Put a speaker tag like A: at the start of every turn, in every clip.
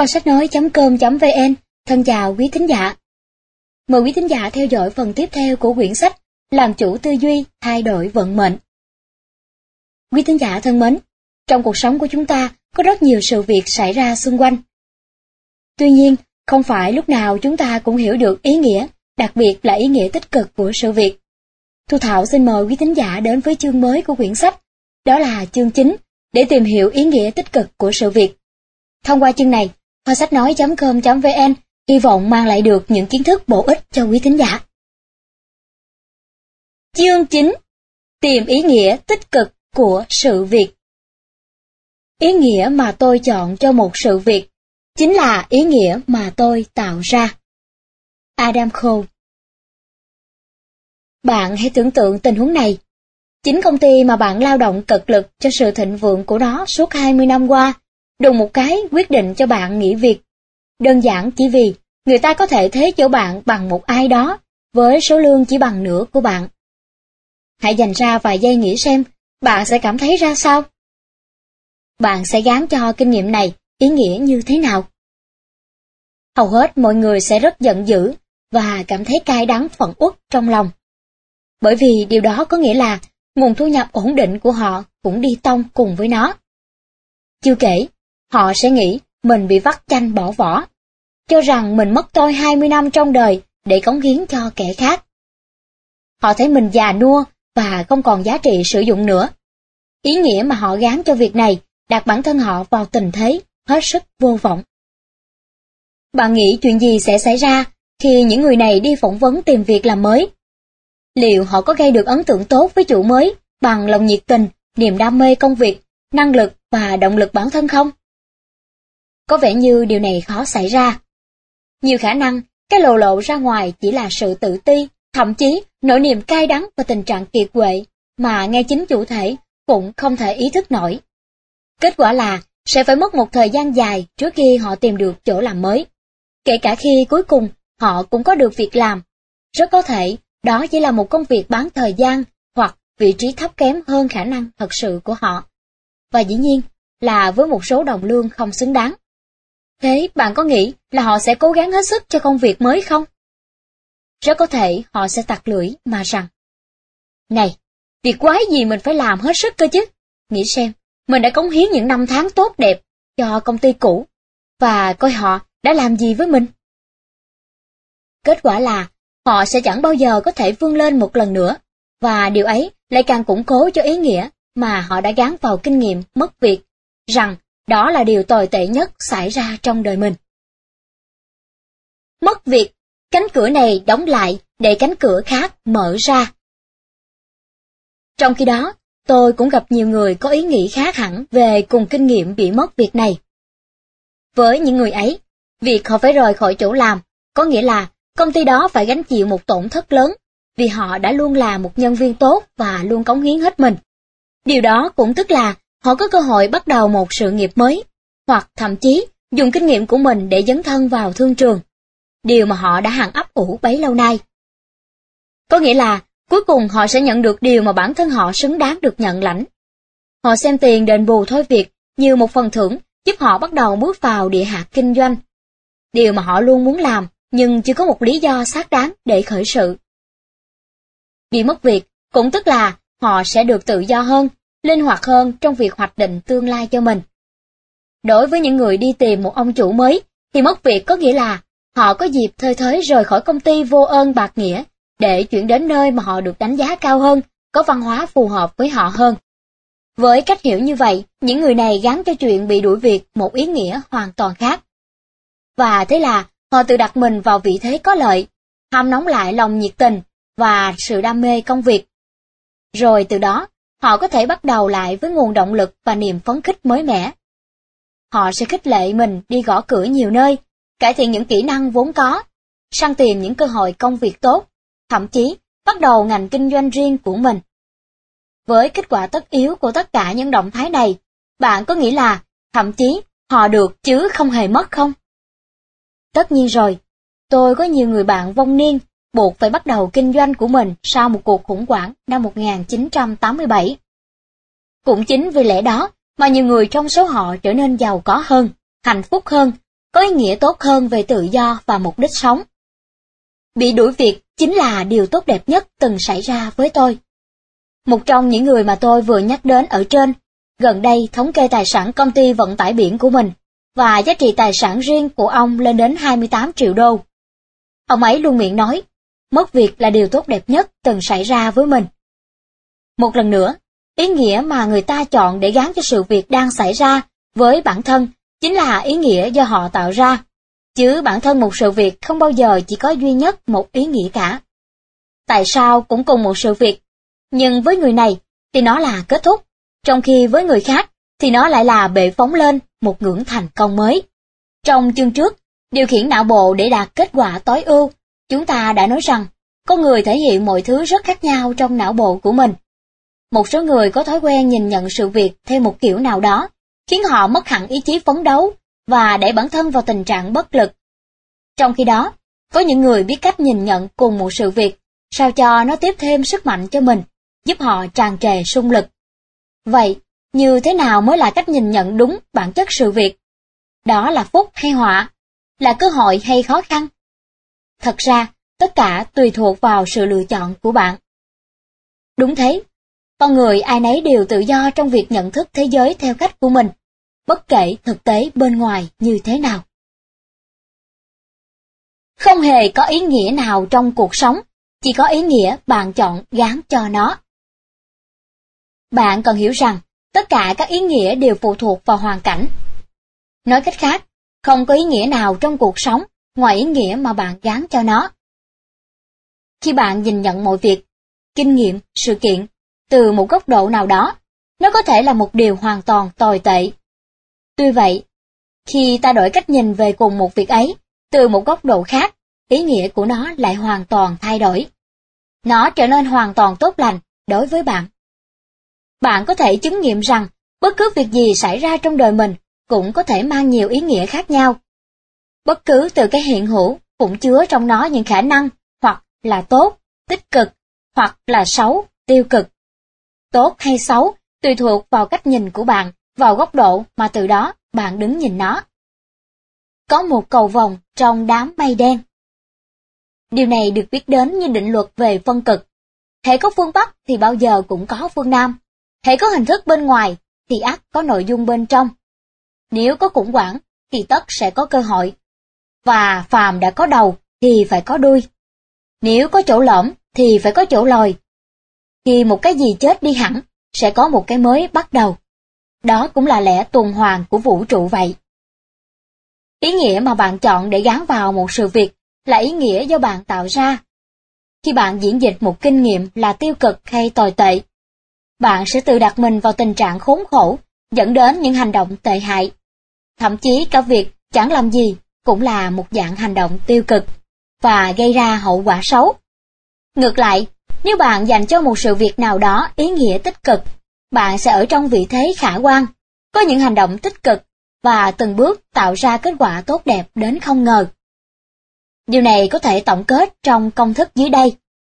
A: Kho sách nói.com.vn thân chào quý thính giả. Mời quý thính giả theo dõi phần tiếp theo của quyển sách Làm chủ tư duy, thay đổi vận mệnh. Quý thính giả thân mến, trong cuộc sống của chúng ta có rất nhiều sự việc xảy ra xung quanh. Tuy nhiên, không phải lúc nào chúng ta cũng hiểu được ý nghĩa, đặc biệt là ý nghĩa tích cực của sự việc. Thu Thảo xin mời quý thính giả đến với chương mới của quyển sách, đó là chương 9, để tìm hiểu ý nghĩa tích cực của sự việc. Thông qua chương này, Kho sách nói.com.vn hy vọng mang lại được những kiến thức bổ ích cho quý thính giả. Chương 9. Tìm ý nghĩa tích cực của sự việc. Ý nghĩa mà tôi chọn cho một sự việc chính là ý nghĩa mà tôi tạo ra. Adam Cole. Bạn hãy tưởng tượng tình huống này. Chính công ty mà bạn lao động cật lực cho sự thịnh vượng của nó suốt 20 năm qua, đùng một cái quyết định cho bạn nghỉ việc. Đơn giản chỉ vì người ta có thể thế chỗ bạn bằng một ai đó, với số lương chỉ bằng nửa của bạn. Hãy dành ra vài giây nghĩ xem, bạn sẽ cảm thấy ra sao? Bạn sẽ gán cho kinh nghiệm này ý nghĩa như thế nào? Hầu hết mọi người sẽ rất giận dữ và cảm thấy cay đắng phẫn uất trong lòng. Bởi vì điều đó có nghĩa là nguồn thu nhập ổn định của họ cũng đi tông cùng với nó. Chưa kể, họ sẽ nghĩ mình bị vắt chanh bỏ vỏ, cho rằng mình mất tôi 20 năm trong đời để cống hiến cho kẻ khác. Họ thấy mình già nua và không còn giá trị sử dụng nữa. Ý nghĩa mà họ gán cho việc này đặt bản thân họ vào tình thế hết sức vô vọng. Bạn nghĩ chuyện gì sẽ xảy ra khi những người này đi phỏng vấn tìm việc làm mới? Liệu họ có gây được ấn tượng tốt với chủ mới bằng lòng nhiệt tình, niềm đam mê công việc, năng lực và động lực bản thân không? Có vẻ như điều này khó xảy ra. Nhiều khả năng, cái lộ ra ngoài chỉ là sự tự ti, thậm chí nỗi niềm cay đắng và tình trạng kiệt quệ mà ngay chính chủ thể cũng không thể ý thức nổi. Kết quả là sẽ phải mất một thời gian dài trước khi họ tìm được chỗ làm mới. Kể cả khi cuối cùng họ cũng có được việc làm, rất có thể đó chỉ là một công việc bán thời gian hoặc vị trí thấp kém hơn khả năng thật sự của họ. Và dĩ nhiên là với một số đồng lương không xứng đáng. Thế bạn có nghĩ là họ sẽ cố gắng hết sức cho công việc mới không? Rất có thể họ sẽ tặc lưỡi mà rằng: Này, việc quái gì mình phải làm hết sức cơ chứ? Nghĩ xem, mình đã cống hiến những năm tháng tốt đẹp cho công ty cũ, và coi họ đã làm gì với mình. Kết quả là họ sẽ chẳng bao giờ có thể vươn lên một lần nữa, và điều ấy lại càng củng cố cho ý nghĩa mà họ đã gán vào kinh nghiệm mất việc, rằng đó là điều tồi tệ nhất xảy ra trong đời mình. Mất việc, cánh cửa này đóng lại để cánh cửa khác mở ra. Trong khi đó, tôi cũng gặp nhiều người có ý nghĩ khác hẳn về cùng kinh nghiệm bị mất việc này. Với những người ấy, việc họ phải rời khỏi chỗ làm có nghĩa là công ty đó phải gánh chịu một tổn thất lớn, vì họ đã luôn là một nhân viên tốt và luôn cống hiến hết mình. Điều đó cũng tức là họ có cơ hội bắt đầu một sự nghiệp mới, hoặc thậm chí dùng kinh nghiệm của mình để dấn thân vào thương trường, điều mà họ đã hằng ấp ủ bấy lâu nay. Có nghĩa là cuối cùng họ sẽ nhận được điều mà bản thân họ xứng đáng được nhận lãnh. Họ xem tiền đền bù thôi việc như một phần thưởng giúp họ bắt đầu bước vào địa hạt kinh doanh, điều mà họ luôn muốn làm nhưng chưa có một lý do xác đáng để khởi sự. Bị mất việc cũng tức là họ sẽ được tự do hơn, linh hoạt hơn trong việc hoạch định tương lai cho mình. Đối với những người đi tìm một ông chủ mới, thì mất việc có nghĩa là họ có dịp thơi thới rời khỏi công ty vô ơn bạc nghĩa để chuyển đến nơi mà họ được đánh giá cao hơn, có văn hóa phù hợp với họ hơn. Với cách hiểu như vậy, những người này gắn cho chuyện bị đuổi việc một ý nghĩa hoàn toàn khác. Và thế là họ tự đặt mình vào vị thế có lợi, hâm nóng lại lòng nhiệt tình và sự đam mê công việc. Rồi từ đó, họ có thể bắt đầu lại với nguồn động lực và niềm phấn khích mới mẻ. Họ sẽ khích lệ mình đi gõ cửa nhiều nơi, cải thiện những kỹ năng vốn có, săn tìm những cơ hội công việc tốt, thậm chí bắt đầu ngành kinh doanh riêng của mình. Với kết quả tất yếu của tất cả những động thái này, bạn có nghĩ là thậm chí họ được chứ không hề mất không? Tất nhiên rồi, tôi có nhiều người bạn vong niên buộc phải bắt đầu kinh doanh của mình sau một cuộc khủng hoảng năm 1987. Cũng chính vì lẽ đó mà nhiều người trong số họ trở nên giàu có hơn, hạnh phúc hơn có ý nghĩa tốt hơn về tự do và mục đích sống. Bị đuổi việc chính là điều tốt đẹp nhất từng xảy ra với tôi. Một trong những người mà tôi vừa nhắc đến ở trên, gần đây thống kê tài sản công ty vận tải biển của mình, và giá trị tài sản riêng của ông lên đến 28 triệu đô. Ông ấy luôn miệng nói, mất việc là điều tốt đẹp nhất từng xảy ra với mình. Một lần nữa, ý nghĩa mà người ta chọn để gán cho sự việc đang xảy ra với bản thân chính là ý nghĩa do họ tạo ra, chứ bản thân một sự việc không bao giờ chỉ có duy nhất một ý nghĩa cả. Tại sao cũng cùng một sự việc, nhưng với người này thì nó là kết thúc, trong khi với người khác thì nó lại là bệ phóng lên một ngưỡng thành công mới. Trong chương trước, điều khiển não bộ để đạt kết quả tối ưu, chúng ta đã nói rằng con người thể hiện mọi thứ rất khác nhau trong não bộ của mình. Một số người có thói quen nhìn nhận sự việc theo một kiểu nào đó, khiến họ mất hẳn ý chí phấn đấu và đẩy bản thân vào tình trạng bất lực. Trong khi đó, có những người biết cách nhìn nhận cùng một sự việc, sao cho nó tiếp thêm sức mạnh cho mình, giúp họ tràn trề sung lực. Vậy, như thế nào mới là cách nhìn nhận đúng bản chất sự việc? Đó là phúc hay họa? Là cơ hội hay khó khăn? Thật ra, tất cả tùy thuộc vào sự lựa chọn của bạn. Đúng thế, con người ai nấy đều tự do trong việc nhận thức thế giới theo cách của mình, bất kể thực tế bên ngoài như thế nào. Không hề có ý nghĩa nào trong cuộc sống, chỉ có ý nghĩa bạn chọn gán cho nó. Bạn cần hiểu rằng, tất cả các ý nghĩa đều phụ thuộc vào hoàn cảnh. Nói cách khác, không có ý nghĩa nào trong cuộc sống ngoài ý nghĩa mà bạn gán cho nó. Khi bạn nhìn nhận mọi việc, kinh nghiệm, sự kiện, từ một góc độ nào đó, nó có thể là một điều hoàn toàn tồi tệ. Tuy vậy, khi ta đổi cách nhìn về cùng một việc ấy, từ một góc độ khác, ý nghĩa của nó lại hoàn toàn thay đổi. Nó trở nên hoàn toàn tốt lành đối với bạn. Bạn có thể chứng nghiệm rằng, bất cứ việc gì xảy ra trong đời mình cũng có thể mang nhiều ý nghĩa khác nhau. Bất cứ từ cái hiện hữu cũng chứa trong nó những khả năng hoặc là tốt, tích cực, hoặc là xấu, tiêu cực. Tốt hay xấu tùy thuộc vào cách nhìn của bạn, vào góc độ mà từ đó bạn đứng nhìn nó. Có một cầu vồng trong đám mây đen. Điều này được biết đến như định luật về phân cực. Hễ có phương Bắc thì bao giờ cũng có phương Nam. Hễ có hình thức bên ngoài thì ắt có nội dung bên trong. Nếu có khủng hoảng thì tất sẽ có cơ hội. Và phàm đã có đầu thì phải có đuôi. Nếu có chỗ lõm thì phải có chỗ lồi. Khi một cái gì chết đi hẳn, sẽ có một cái mới bắt đầu. Đó cũng là lẽ tuần hoàn của vũ trụ vậy. Ý nghĩa mà bạn chọn để gán vào một sự việc là ý nghĩa do bạn tạo ra. Khi bạn diễn dịch một kinh nghiệm là tiêu cực hay tồi tệ, bạn sẽ tự đặt mình vào tình trạng khốn khổ, dẫn đến những hành động tệ hại. Thậm chí cả việc chẳng làm gì cũng là một dạng hành động tiêu cực và gây ra hậu quả xấu. Ngược lại, nếu bạn dành cho một sự việc nào đó ý nghĩa tích cực, bạn sẽ ở trong vị thế khả quan, có những hành động tích cực và từng bước tạo ra kết quả tốt đẹp đến không ngờ. Điều này có thể tổng kết trong công thức dưới đây.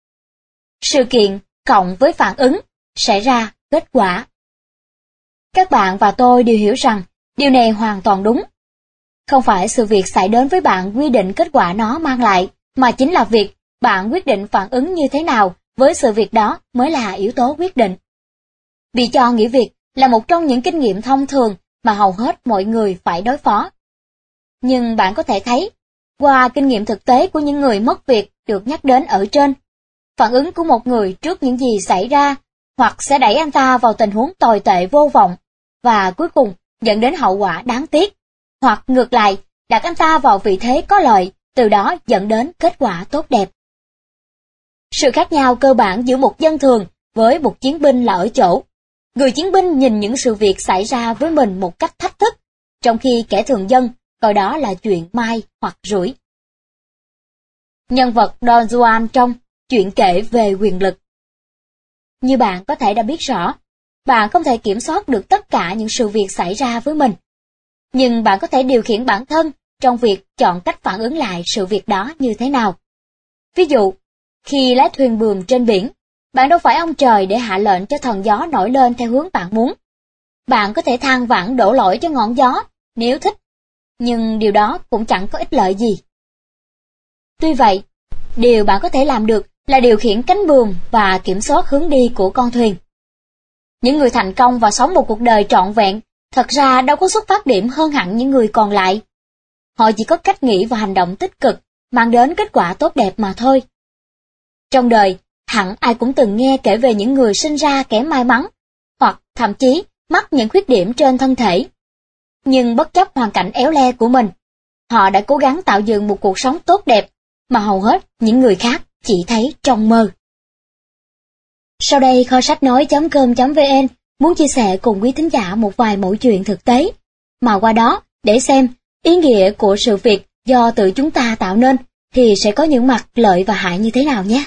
A: Sự kiện cộng với phản ứng sẽ ra kết quả. Các bạn và tôi đều hiểu rằng điều này hoàn toàn đúng. Không phải sự việc xảy đến với bạn quy định kết quả nó mang lại, mà chính là việc bạn quyết định phản ứng như thế nào với sự việc đó mới là yếu tố quyết định. Bị cho nghỉ việc là một trong những kinh nghiệm thông thường mà hầu hết mọi người phải đối phó. Nhưng bạn có thể thấy, qua kinh nghiệm thực tế của những người mất việc được nhắc đến ở trên, phản ứng của một người trước những gì xảy ra hoặc sẽ đẩy anh ta vào tình huống tồi tệ vô vọng và cuối cùng dẫn đến hậu quả đáng tiếc, hoặc ngược lại đặt anh ta vào vị thế có lợi, từ đó dẫn đến kết quả tốt đẹp. Sự khác nhau cơ bản giữa một dân thường với một chiến binh là ở chỗ, người chiến binh nhìn những sự việc xảy ra với mình một cách thách thức, trong khi kẻ thường dân coi đó là chuyện may hoặc rủi. Nhân vật Don Juan trong Chuyện kể về quyền lực. Như bạn có thể đã biết rõ, bạn không thể kiểm soát được tất cả những sự việc xảy ra với mình. Nhưng bạn có thể điều khiển bản thân trong việc chọn cách phản ứng lại sự việc đó như thế nào. Ví dụ, khi lái thuyền buồm trên biển, bạn đâu phải ông trời để hạ lệnh cho thần gió nổi lên theo hướng bạn muốn. Bạn có thể than vãn đổ lỗi cho ngọn gió, nếu thích. nhưng điều đó cũng chẳng có ích lợi gì. Tuy vậy, điều bạn có thể làm được là điều khiển cánh buồm và kiểm soát hướng đi của con thuyền. Những người thành công và sống một cuộc đời trọn vẹn thật ra đâu có xuất phát điểm hơn hẳn những người còn lại. Họ chỉ có cách nghĩ và hành động tích cực, mang đến kết quả tốt đẹp mà thôi. Trong đời, hẳn ai cũng từng nghe kể về những người sinh ra kẻ may mắn, hoặc thậm chí mắc những khuyết điểm trên thân thể. Nhưng bất chấp hoàn cảnh éo le của mình, họ đã cố gắng tạo dựng một cuộc sống tốt đẹp mà hầu hết những người khác chỉ thấy trong mơ. Sau đây kho sách nói.com.vn muốn chia sẻ cùng quý thính giả một vài mẫu chuyện thực tế, mà qua đó để xem ý nghĩa của sự việc do tự chúng ta tạo nên thì sẽ có những mặt lợi và hại như thế nào nhé.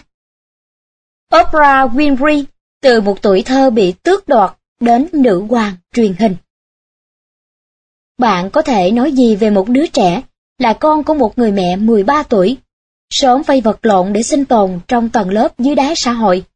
A: Oprah Winfrey, từ một tuổi thơ bị tước đoạt đến nữ hoàng truyền hình. Bạn có thể nói gì về một đứa trẻ là con của một người mẹ 13 tuổi, sớm phải vật lộn để sinh tồn trong tầng lớp dưới đáy xã hội?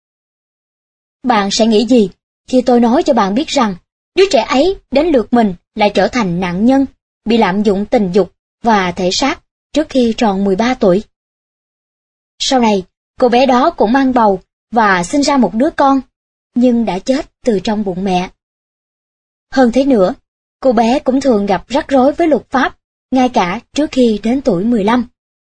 A: Bạn sẽ nghĩ gì khi tôi nói cho bạn biết rằng đứa trẻ ấy đến lượt mình lại trở thành nạn nhân, bị lạm dụng tình dục và thể xác trước khi tròn 13 tuổi? Sau này, cô bé đó cũng mang bầu và sinh ra một đứa con, nhưng đã chết từ trong bụng mẹ. Hơn thế nữa, cô bé cũng thường gặp rắc rối với luật pháp, ngay cả trước khi đến tuổi 15.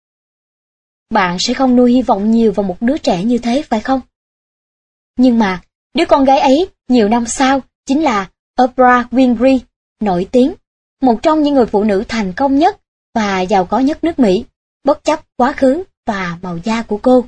A: Bạn sẽ không nuôi hy vọng nhiều vào một đứa trẻ như thế phải không? Nhưng mà, đứa con gái ấy nhiều năm sau chính là Oprah Winfrey, nổi tiếng, một trong những người phụ nữ thành công nhất và giàu có nhất nước Mỹ, bất chấp quá khứ và màu da của cô.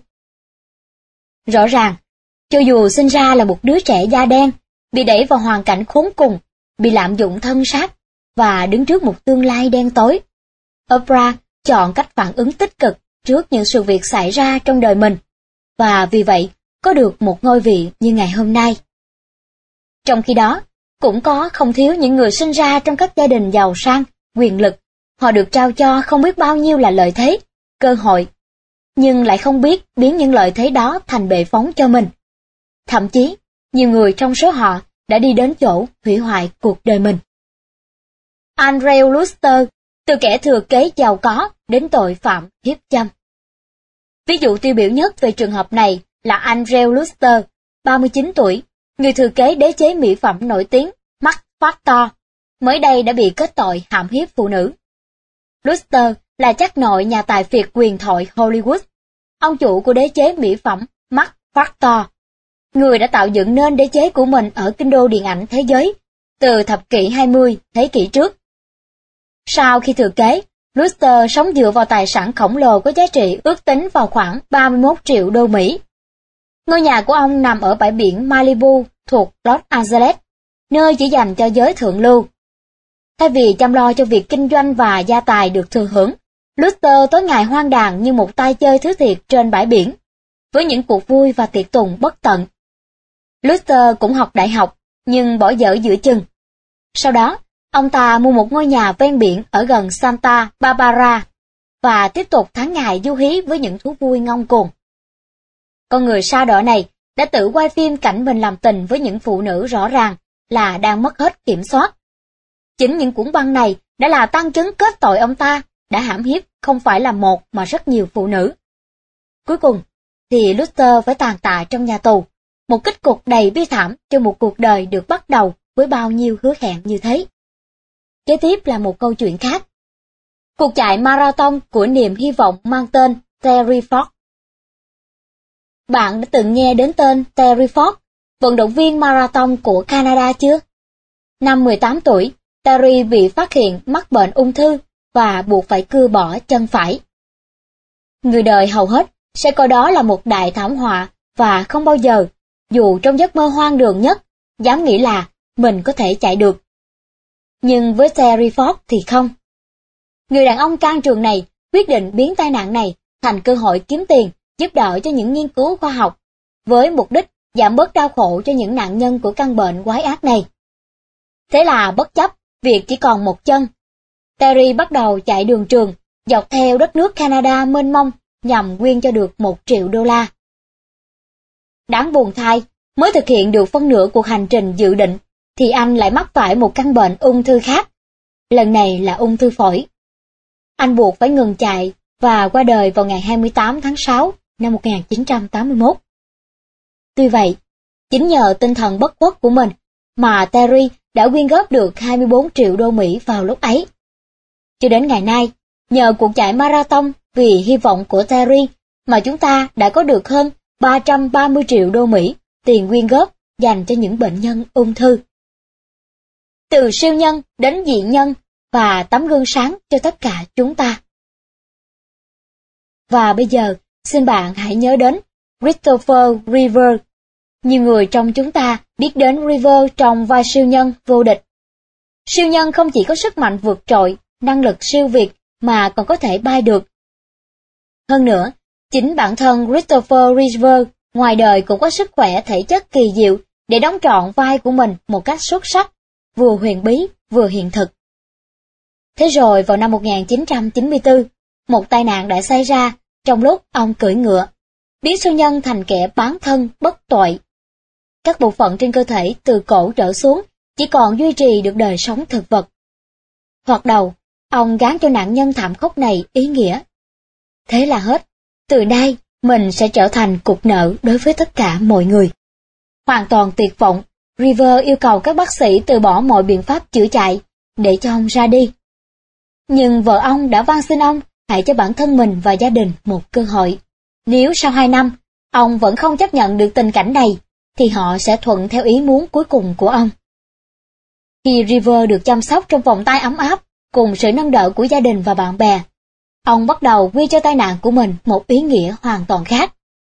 A: Rõ ràng, cho dù sinh ra là một đứa trẻ da đen, bị đẩy vào hoàn cảnh khốn cùng, bị lạm dụng thân xác và đứng trước một tương lai đen tối, Oprah chọn cách phản ứng tích cực trước những sự việc xảy ra trong đời mình, và vì vậy có được một ngôi vị như ngày hôm nay. Trong khi đó, cũng có không thiếu những người sinh ra trong các gia đình giàu sang, quyền lực, họ được trao cho không biết bao nhiêu là lợi thế, cơ hội, nhưng lại không biết biến những lợi thế đó thành bệ phóng cho mình. Thậm chí, nhiều người trong số họ đã đi đến chỗ hủy hoại cuộc đời mình. Andrew Luster, từ kẻ thừa kế giàu có đến tội phạm hiếp dâm. Ví dụ tiêu biểu nhất về trường hợp này là Andrew Luster, 39 tuổi, người thừa kế đế chế mỹ phẩm nổi tiếng Max Factor, mới đây đã bị kết tội hãm hiếp phụ nữ. Luster là chắc nội nhà tài phiệt huyền thoại Hollywood, ông chủ của đế chế mỹ phẩm Max Factor, người đã tạo dựng nên đế chế của mình ở kinh đô điện ảnh thế giới từ thập kỷ 20 thế kỷ trước. Sau khi thừa kế, Luster sống dựa vào tài sản khổng lồ có giá trị ước tính vào khoảng 31 triệu đô Mỹ. Ngôi nhà của ông nằm ở bãi biển Malibu thuộc Los Angeles, nơi chỉ dành cho giới thượng lưu. Thay vì chăm lo cho việc kinh doanh và gia tài được thừa hưởng, Luster tối ngày hoang đàn như một tay chơi thứ thiệt trên bãi biển, với những cuộc vui và tiệc tùng bất tận. Luster cũng học đại học, nhưng bỏ dở giữa chừng. Sau đó, ông ta mua một ngôi nhà ven biển ở gần Santa Barbara, và tiếp tục tháng ngày du hí với những thú vui ngông cuồng. Con người sa đọa này đã tự quay phim cảnh mình làm tình với những phụ nữ rõ ràng là đang mất hết kiểm soát. Chính những cuốn băng này đã là tăng chứng kết tội ông ta đã hãm hiếp không phải là một mà rất nhiều phụ nữ. Cuối cùng thì Luster phải tàn tạ trong nhà tù, một kết cục đầy bi thảm cho một cuộc đời được bắt đầu với bao nhiêu hứa hẹn như thế. Kế tiếp là một câu chuyện khác. Cuộc chạy marathon của niềm hy vọng mang tên Terry Ford. Bạn đã từng nghe đến tên Terry Ford, vận động viên marathon của Canada chưa? Năm 18 tuổi, Terry bị phát hiện mắc bệnh ung thư và buộc phải cưa bỏ chân phải. Người đời hầu hết sẽ coi đó là một đại thảm họa và không bao giờ, dù trong giấc mơ hoang đường nhất, dám nghĩ là mình có thể chạy được. Nhưng với Terry Ford thì không. Người đàn ông can trường này quyết định biến tai nạn này thành cơ hội kiếm tiền, giúp đỡ cho những nghiên cứu khoa học, với mục đích giảm bớt đau khổ cho những nạn nhân của căn bệnh quái ác này. Thế là bất chấp việc chỉ còn một chân, Terry bắt đầu chạy đường trường, dọc theo đất nước Canada mênh mông nhằm quyên cho được 1 triệu đô la. Đáng buồn thay, mới thực hiện được phân nửa cuộc hành trình dự định, thì anh lại mắc phải một căn bệnh ung thư khác. lần này là ung thư phổi. Anh buộc phải ngừng chạy và qua đời vào ngày 28 tháng 6 năm 1981. Tuy vậy, chính nhờ tinh thần bất khuất của mình mà Terry đã quyên góp được 24 triệu đô Mỹ vào lúc ấy. Cho đến ngày nay, nhờ cuộc chạy marathon vì hy vọng của Terry mà chúng ta đã có được hơn 330 triệu đô Mỹ tiền quyên góp dành cho những bệnh nhân ung thư. Từ siêu nhân đến dị nhân và tấm gương sáng cho tất cả chúng ta. Và bây giờ, xin bạn hãy nhớ đến Christopher Reeve. Nhiều người trong chúng ta biết đến Reeve trong vai siêu nhân vô địch. Siêu nhân không chỉ có sức mạnh vượt trội, năng lực siêu việt mà còn có thể bay được. Hơn nữa, chính bản thân Christopher Reeve ngoài đời cũng có sức khỏe thể chất kỳ diệu để đóng trọn vai của mình một cách xuất sắc, vừa huyền bí vừa hiện thực. Thế rồi vào năm 1994, một tai nạn đã xảy ra trong lúc ông cưỡi ngựa, biến siêu nhân thành kẻ bán thân bất tội. Các bộ phận trên cơ thể từ cổ trở xuống chỉ còn duy trì được đời sống thực vật. Thoạt đầu, ông gán cho nạn nhân thảm khốc này ý nghĩa. Thế là hết, từ nay mình sẽ trở thành cục nợ đối với tất cả mọi người. Hoàn toàn tuyệt vọng, Reeve yêu cầu các bác sĩ từ bỏ mọi biện pháp chữa chạy để cho ông ra đi. Nhưng vợ ông đã van xin ông hãy cho bản thân mình và gia đình một cơ hội. Nếu sau 2 năm, ông vẫn không chấp nhận được tình cảnh này, thì họ sẽ thuận theo ý muốn cuối cùng của ông. Khi Reeve được chăm sóc trong vòng tay ấm áp, cùng sự nâng đỡ của gia đình và bạn bè, ông bắt đầu quy cho tai nạn của mình một ý nghĩa hoàn toàn khác.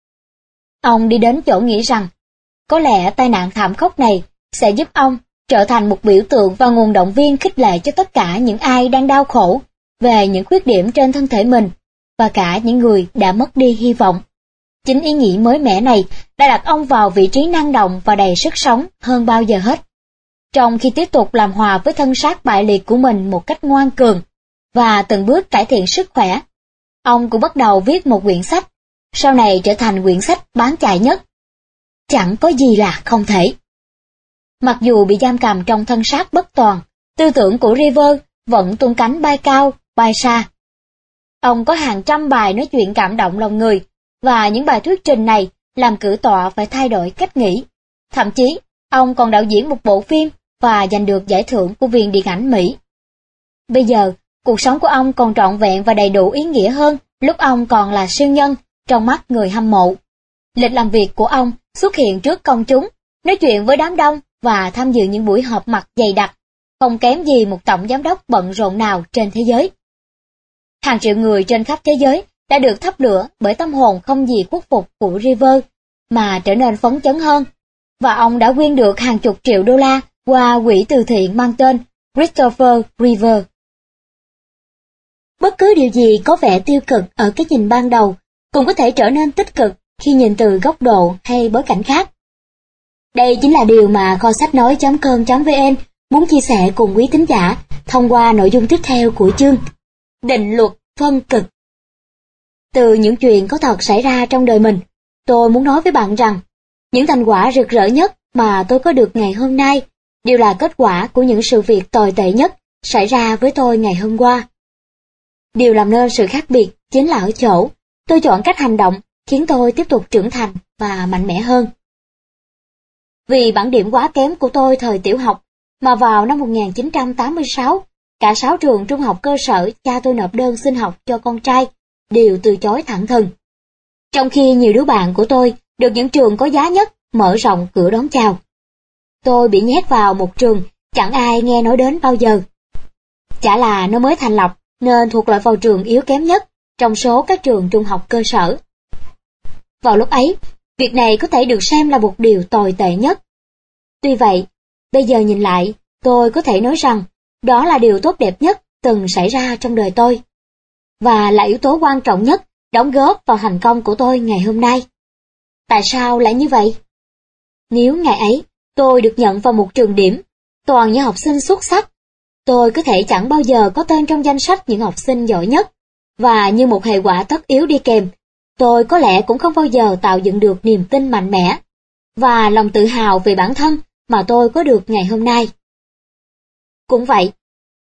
A: Ông đi đến chỗ nghĩ rằng, có lẽ tai nạn thảm khốc này sẽ giúp ông trở thành một biểu tượng và nguồn động viên khích lệ cho tất cả những ai đang đau khổ về những khuyết điểm trên thân thể mình, và cả những người đã mất đi hy vọng. Chính ý nghĩ mới mẻ này đã đặt ông vào vị trí năng động và đầy sức sống hơn bao giờ hết. Trong khi tiếp tục làm hòa với thân xác bại liệt của mình một cách ngoan cường, và từng bước cải thiện sức khỏe, ông cũng bắt đầu viết một quyển sách, sau này trở thành quyển sách bán chạy nhất. Chẳng có gì là không thể. Mặc dù bị giam cầm trong thân xác bất toàn, tư tưởng của Reeve vẫn tung cánh bay cao, bay xa. Ông có hàng trăm bài nói chuyện cảm động lòng người, và những bài thuyết trình này làm cử tọa phải thay đổi cách nghĩ. Thậm chí, ông còn đạo diễn một bộ phim và giành được giải thưởng của Viện Điện ảnh Mỹ. Bây giờ, cuộc sống của ông còn trọn vẹn và đầy đủ ý nghĩa hơn lúc ông còn là siêu nhân trong mắt người hâm mộ. Lịch làm việc của ông xuất hiện trước công chúng, nói chuyện với đám đông và tham dự những buổi họp mặt dày đặc, không kém gì một tổng giám đốc bận rộn nào trên thế giới. Hàng triệu người trên khắp thế giới đã được thắp lửa bởi tâm hồn không gì khuất phục của Reeve, mà trở nên phấn chấn hơn, và ông đã quyên được hàng chục triệu đô la qua quỹ từ thiện mang tên Christopher Reeve. Bất cứ điều gì có vẻ tiêu cực ở cái nhìn ban đầu cũng có thể trở nên tích cực khi nhìn từ góc độ hay bối cảnh khác. Đây chính là điều mà kho sách nói.com.vn muốn chia sẻ cùng quý thính giả thông qua nội dung tiếp theo của chương Định luật phân cực. Từ những chuyện có thật xảy ra trong đời mình, tôi muốn nói với bạn rằng, những thành quả rực rỡ nhất mà tôi có được ngày hôm nay đều là kết quả của những sự việc tồi tệ nhất xảy ra với tôi ngày hôm qua. Điều làm nên sự khác biệt chính là ở chỗ tôi chọn cách hành động khiến tôi tiếp tục trưởng thành và mạnh mẽ hơn. Vì bảng điểm quá kém của tôi thời tiểu học, mà vào năm 1986, cả 6 trường trung học cơ sở cha tôi nộp đơn xin học cho con trai đều từ chối thẳng thừng. Trong khi nhiều đứa bạn của tôi được những trường có giá nhất mở rộng cửa đón chào, tôi bị nhét vào một trường chẳng ai nghe nói đến bao giờ. Chả là nó mới thành lập nên thuộc loại vào trường yếu kém nhất trong số các trường trung học cơ sở. Vào lúc ấy, việc này có thể được xem là một điều tồi tệ nhất. Tuy vậy, bây giờ nhìn lại, tôi có thể nói rằng đó là điều tốt đẹp nhất từng xảy ra trong đời tôi, và là yếu tố quan trọng nhất đóng góp vào thành công của tôi ngày hôm nay. Tại sao lại như vậy? Nếu ngày ấy tôi được nhận vào một trường điểm, toàn những học sinh xuất sắc, tôi có thể chẳng bao giờ có tên trong danh sách những học sinh giỏi nhất, và như một hệ quả tất yếu đi kèm, tôi có lẽ cũng không bao giờ tạo dựng được niềm tin mạnh mẽ và lòng tự hào về bản thân mà tôi có được ngày hôm nay. Cũng vậy,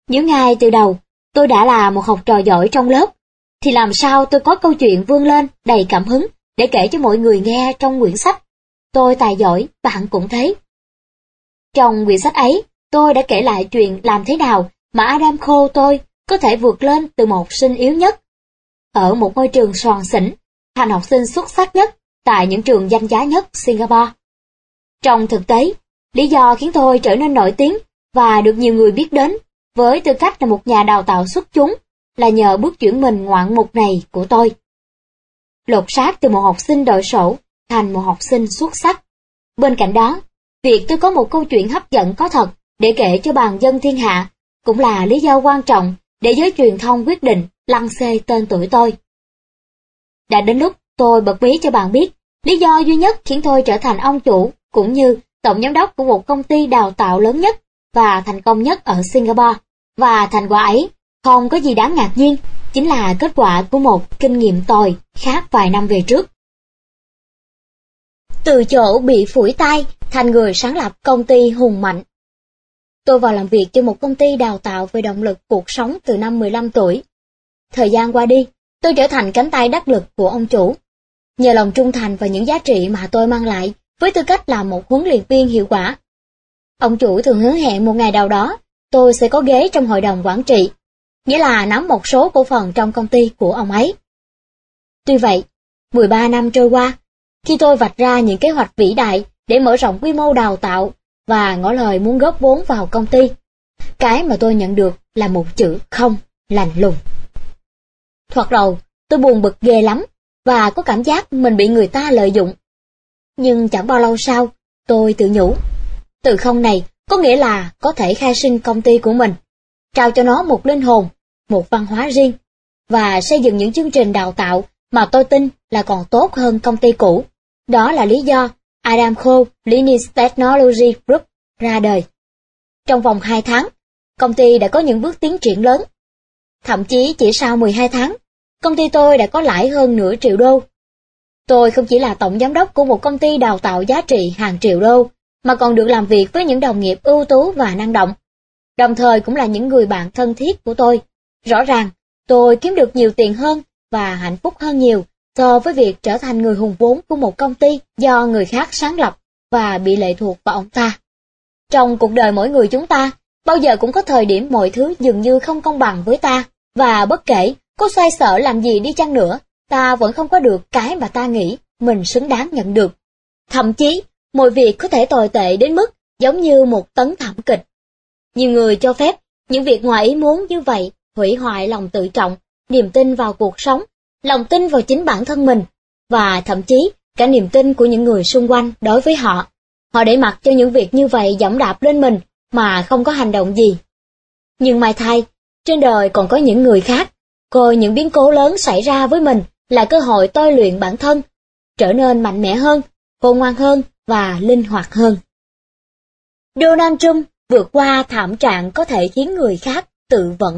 A: Nếu ngay từ đầu tôi đã là một học trò giỏi trong lớp, thì làm sao tôi có câu chuyện vươn lên đầy cảm hứng để kể cho mọi người nghe trong quyển sách Tôi tài giỏi, bạn cũng thế. Trong quyển sách ấy, tôi đã kể lại chuyện làm thế nào mà Adam Khô tôi có thể vượt lên từ một học sinh yếu nhất ở một ngôi trường soàn xỉn thành học sinh xuất sắc nhất tại những trường danh giá nhất Singapore. Trong thực tế, lý do khiến tôi trở nên nổi tiếng và được nhiều người biết đến với tư cách là một nhà đào tạo xuất chúng là nhờ bước chuyển mình ngoạn mục này của tôi. Lột xác từ một học sinh đội sổ thành một học sinh xuất sắc. Bên cạnh đó, việc tôi có một câu chuyện hấp dẫn có thật để kể cho bàn dân thiên hạ cũng là lý do quan trọng để giới truyền thông quyết định lăng xê tên tuổi tôi. Đã đến lúc tôi bật mí cho bạn biết lý do duy nhất khiến tôi trở thành ông chủ cũng như tổng giám đốc của một công ty đào tạo lớn nhất và thành công nhất ở Singapore. Và thành quả ấy không có gì đáng ngạc nhiên, chính là kết quả của một kinh nghiệm tồi khác vài năm về trước. Từ chỗ bị phủi tay thành người sáng lập công ty hùng mạnh. Tôi vào làm việc cho một công ty đào tạo về động lực cuộc sống từ năm 15 tuổi. Thời gian qua đi, tôi trở thành cánh tay đắc lực của ông chủ. Nhờ lòng trung thành và những giá trị mà tôi mang lại với tư cách là một huấn luyện viên hiệu quả. Ông chủ thường hứa hẹn một ngày nào đó, tôi sẽ có ghế trong hội đồng quản trị, nghĩa là nắm một số cổ phần trong công ty của ông ấy. Tuy vậy, 13 năm trôi qua, khi tôi vạch ra những kế hoạch vĩ đại để mở rộng quy mô đào tạo và ngỏ lời muốn góp vốn vào công ty, cái mà tôi nhận được là một chữ không lạnh lùng. Thoạt đầu, tôi buồn bực ghê lắm và có cảm giác mình bị người ta lợi dụng. Nhưng chẳng bao lâu sau, tôi tự nhủ, từ không này có nghĩa là có thể khai sinh công ty của mình, trao cho nó một linh hồn, một văn hóa riêng, và xây dựng những chương trình đào tạo mà tôi tin là còn tốt hơn công ty cũ. Đó là lý do Adam Khô Lineage Technology Group ra đời. Trong vòng 2 tháng, công ty đã có những bước tiến triển lớn. Thậm chí chỉ sau 12 tháng, công ty tôi đã có lãi hơn nửa triệu đô. Tôi không chỉ là tổng giám đốc của một công ty đào tạo giá trị hàng triệu đô, mà còn được làm việc với những đồng nghiệp ưu tú và năng động, đồng thời cũng là những người bạn thân thiết của tôi. Rõ ràng, tôi kiếm được nhiều tiền hơn và hạnh phúc hơn nhiều so với việc trở thành người hùng vốn của một công ty do người khác sáng lập và bị lệ thuộc vào ông ta. Trong cuộc đời mỗi người chúng ta, bao giờ cũng có thời điểm mọi thứ dường như không công bằng với ta, và bất kể có xoay sở làm gì đi chăng nữa, ta vẫn không có được cái mà ta nghĩ mình xứng đáng nhận được. Thậm chí, mọi việc có thể tồi tệ đến mức giống như một tấn thảm kịch. Nhiều người cho phép những việc ngoài ý muốn như vậy hủy hoại lòng tự trọng, niềm tin vào cuộc sống, lòng tin vào chính bản thân mình, và thậm chí cả niềm tin của những người xung quanh đối với họ. Họ để mặc cho những việc như vậy giẫm đạp lên mình mà không có hành động gì. Nhưng may thay, trên đời còn có những người khác, coi những biến cố lớn xảy ra với mình là cơ hội tôi luyện bản thân, trở nên mạnh mẽ hơn, khôn ngoan hơn và linh hoạt hơn. Donald Trump vượt qua thảm trạng có thể khiến người khác tự vẫn.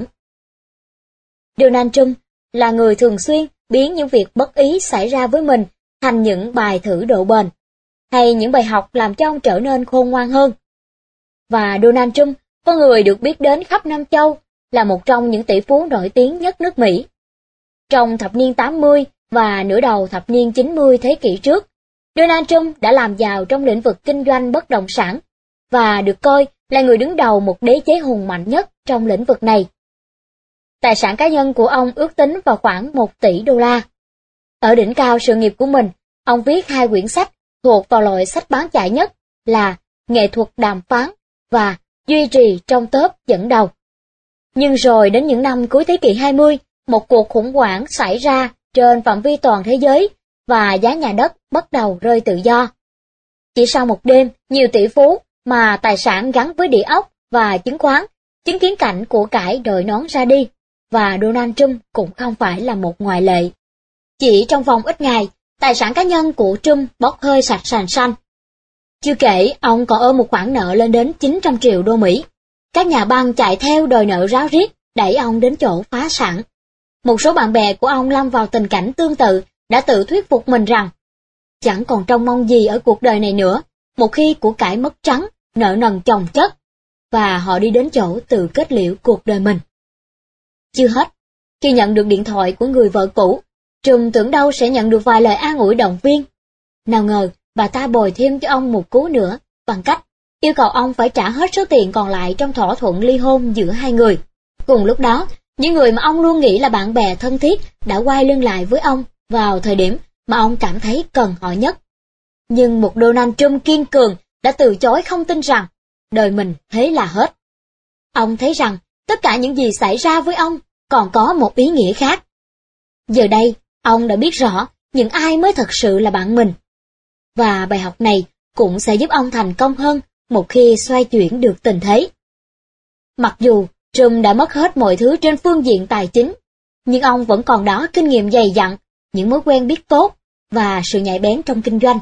A: Donald Trump là người thường xuyên biến những việc bất ý xảy ra với mình thành những bài thử độ bền, hay những bài học làm cho ông trở nên khôn ngoan hơn. Và Donald Trump, con người được biết đến khắp Nam Châu, là một trong những tỷ phú nổi tiếng nhất nước Mỹ. Trong thập niên 80 và nửa đầu thập niên 90 thế kỷ trước, Donald Trump đã làm giàu trong lĩnh vực kinh doanh bất động sản, và được coi là người đứng đầu một đế chế hùng mạnh nhất trong lĩnh vực này. Tài sản cá nhân của ông ước tính vào khoảng 1 tỷ đô la. Ở đỉnh cao sự nghiệp của mình, ông viết 2 quyển sách thuộc vào loại sách bán chạy nhất là Nghệ thuật đàm phán và Duy trì trong top dẫn đầu. Nhưng rồi đến những năm cuối thế kỷ 20, một cuộc khủng hoảng xảy ra trên phạm vi toàn thế giới và giá nhà đất bắt đầu rơi tự do. Chỉ sau một đêm, nhiều tỷ phú mà tài sản gắn với địa ốc và chứng khoán chứng kiến cảnh của cải đội nón ra đi, và Donald Trump cũng không phải là một ngoại lệ. Chỉ trong vòng ít ngày, tài sản cá nhân của Trump bốc hơi sạch sành xanh. Chưa kể, ông còn ôm một khoản nợ lên đến 900 triệu đô Mỹ. Các nhà băng chạy theo đòi nợ ráo riết, đẩy ông đến chỗ phá sản. Một số bạn bè của ông lâm vào tình cảnh tương tự đã tự thuyết phục mình rằng chẳng còn trông mong gì ở cuộc đời này nữa, một khi của cải mất trắng, nợ nần chồng chất. và họ đi đến chỗ tự kết liễu cuộc đời mình. Chưa hết, khi nhận được điện thoại của người vợ cũ, Trùm tưởng đâu sẽ nhận được vài lời an ủi động viên. Nào ngờ, bà ta bồi thêm cho ông một cú nữa bằng cách yêu cầu ông phải trả hết số tiền còn lại trong thỏa thuận ly hôn giữa hai người. Cùng lúc đó, những người mà ông luôn nghĩ là bạn bè thân thiết đã quay lưng lại với ông vào thời điểm mà ông cảm thấy cần họ nhất. Nhưng một Donald Trump kiên cường đã từ chối không tin rằng đời mình thế là hết. Ông thấy rằng tất cả những gì xảy ra với ông còn có một ý nghĩa khác. Giờ đây, ông đã biết rõ những ai mới thật sự là bạn mình. Và bài học này cũng sẽ giúp ông thành công hơn một khi xoay chuyển được tình thế. Mặc dù Trump đã mất hết mọi thứ trên phương diện tài chính, nhưng ông vẫn còn đó kinh nghiệm dày dặn, những mối quen biết tốt và sự nhạy bén trong kinh doanh.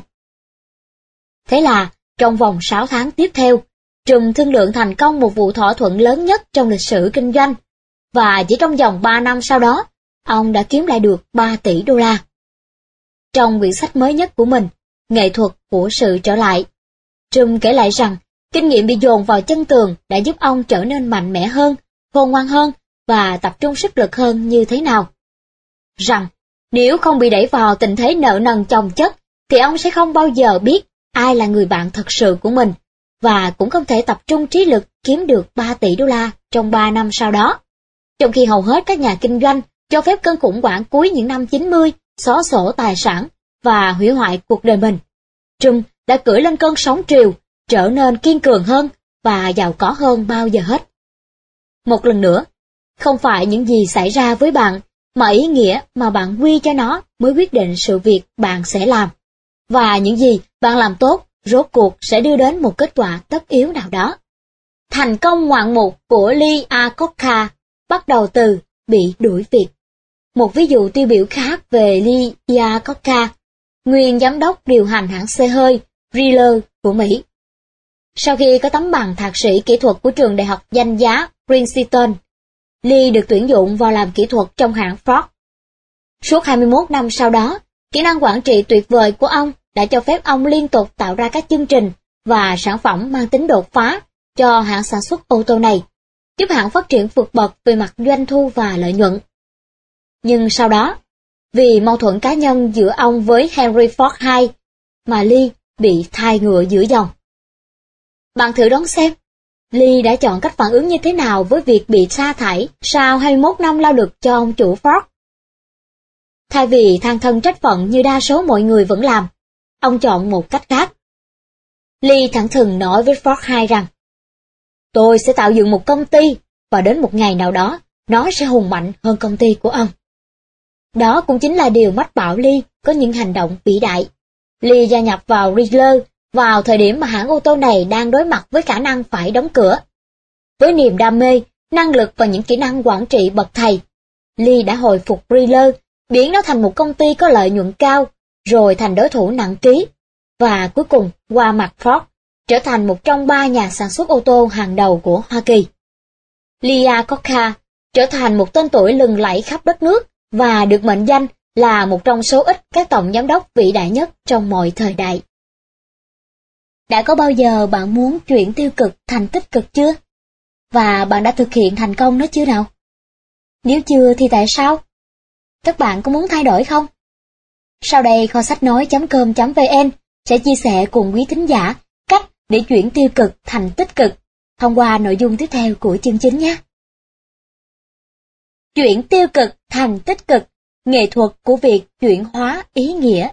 A: Thế là, trong vòng 6 tháng tiếp theo, Trump thương lượng thành công một vụ thỏa thuận lớn nhất trong lịch sử kinh doanh, và chỉ trong vòng 3 năm sau đó, ông đã kiếm lại được 3 tỷ đô la. Trong quyển sách mới nhất của mình, Nghệ thuật của sự trở lại, Trump kể lại rằng kinh nghiệm bị dồn vào chân tường đã giúp ông trở nên mạnh mẽ hơn, khôn ngoan hơn và tập trung sức lực hơn như thế nào. Rằng nếu không bị đẩy vào tình thế nợ nần chồng chất, thì ông sẽ không bao giờ biết ai là người bạn thật sự của mình, và cũng không thể tập trung trí lực kiếm được 3 tỷ đô la trong 3 năm sau đó. Trong khi hầu hết các nhà kinh doanh cho phép cơn khủng hoảng cuối những năm 90 xóa sổ tài sản và hủy hoại cuộc đời mình, Trump đã cưỡi lên cơn sóng triều, trở nên kiên cường hơn và giàu có hơn bao giờ hết. Một lần nữa, không phải những gì xảy ra với bạn, mà ý nghĩa mà bạn quy cho nó mới quyết định sự việc bạn sẽ làm. Và những gì bạn làm tốt, rốt cuộc sẽ đưa đến một kết quả tất yếu nào đó. Thành công ngoạn mục của Lee Iacocca bắt đầu từ bị đuổi việc. Một ví dụ tiêu biểu khác về Lee Iacocca, nguyên giám đốc điều hành hãng xe hơi Chrysler của Mỹ. Sau khi có tấm bằng thạc sĩ kỹ thuật của trường đại học danh giá Princeton, Lee được tuyển dụng vào làm kỹ thuật trong hãng Ford. Suốt 21 năm sau đó, kỹ năng quản trị tuyệt vời của ông đã cho phép ông liên tục tạo ra các chương trình và sản phẩm mang tính đột phá cho hãng sản xuất ô tô này, giúp hãng phát triển vượt bậc về mặt doanh thu và lợi nhuận. Nhưng sau đó, vì mâu thuẫn cá nhân giữa ông với Henry Ford II, mà Lee bị thai ngựa giữa dòng. Bạn thử đoán xem, Lee đã chọn cách phản ứng như thế nào với việc bị sa thải sau 21 năm lao lực cho ông chủ Ford? Thay vì than thân trách phận như đa số mọi người vẫn làm, ông chọn một cách khác. Lee thẳng thừng nói với Ford II rằng, tôi sẽ tạo dựng một công ty, và đến một ngày nào đó, nó sẽ hùng mạnh hơn công ty của ông. Đó cũng chính là điều mách bảo Lee có những hành động vĩ đại. Lee gia nhập vào Chrysler vào thời điểm mà hãng ô tô này đang đối mặt với khả năng phải đóng cửa. Với niềm đam mê, năng lực và những kỹ năng quản trị bậc thầy, Lee đã hồi phục Chrysler, biến nó thành một công ty có lợi nhuận cao, rồi thành đối thủ nặng ký, và cuối cùng qua mặt Ford, trở thành một trong 3 nhà sản xuất ô tô hàng đầu của Hoa Kỳ. Lee Iacocca trở thành một tên tuổi lừng lẫy khắp đất nước và được mệnh danh là một trong số ít các tổng giám đốc vĩ đại nhất trong mọi thời đại. Đã có bao giờ bạn muốn chuyển tiêu cực thành tích cực chưa? Và bạn đã thực hiện thành công nó chưa nào? Nếu chưa thì tại sao? Các bạn có muốn thay đổi không? Sau đây kho sách nói.com.vn sẽ chia sẻ cùng quý thính giả cách để chuyển tiêu cực thành tích cực thông qua nội dung tiếp theo của chương chính nhé. Chuyển tiêu cực thành tích cực, nghệ thuật của việc chuyển hóa ý nghĩa.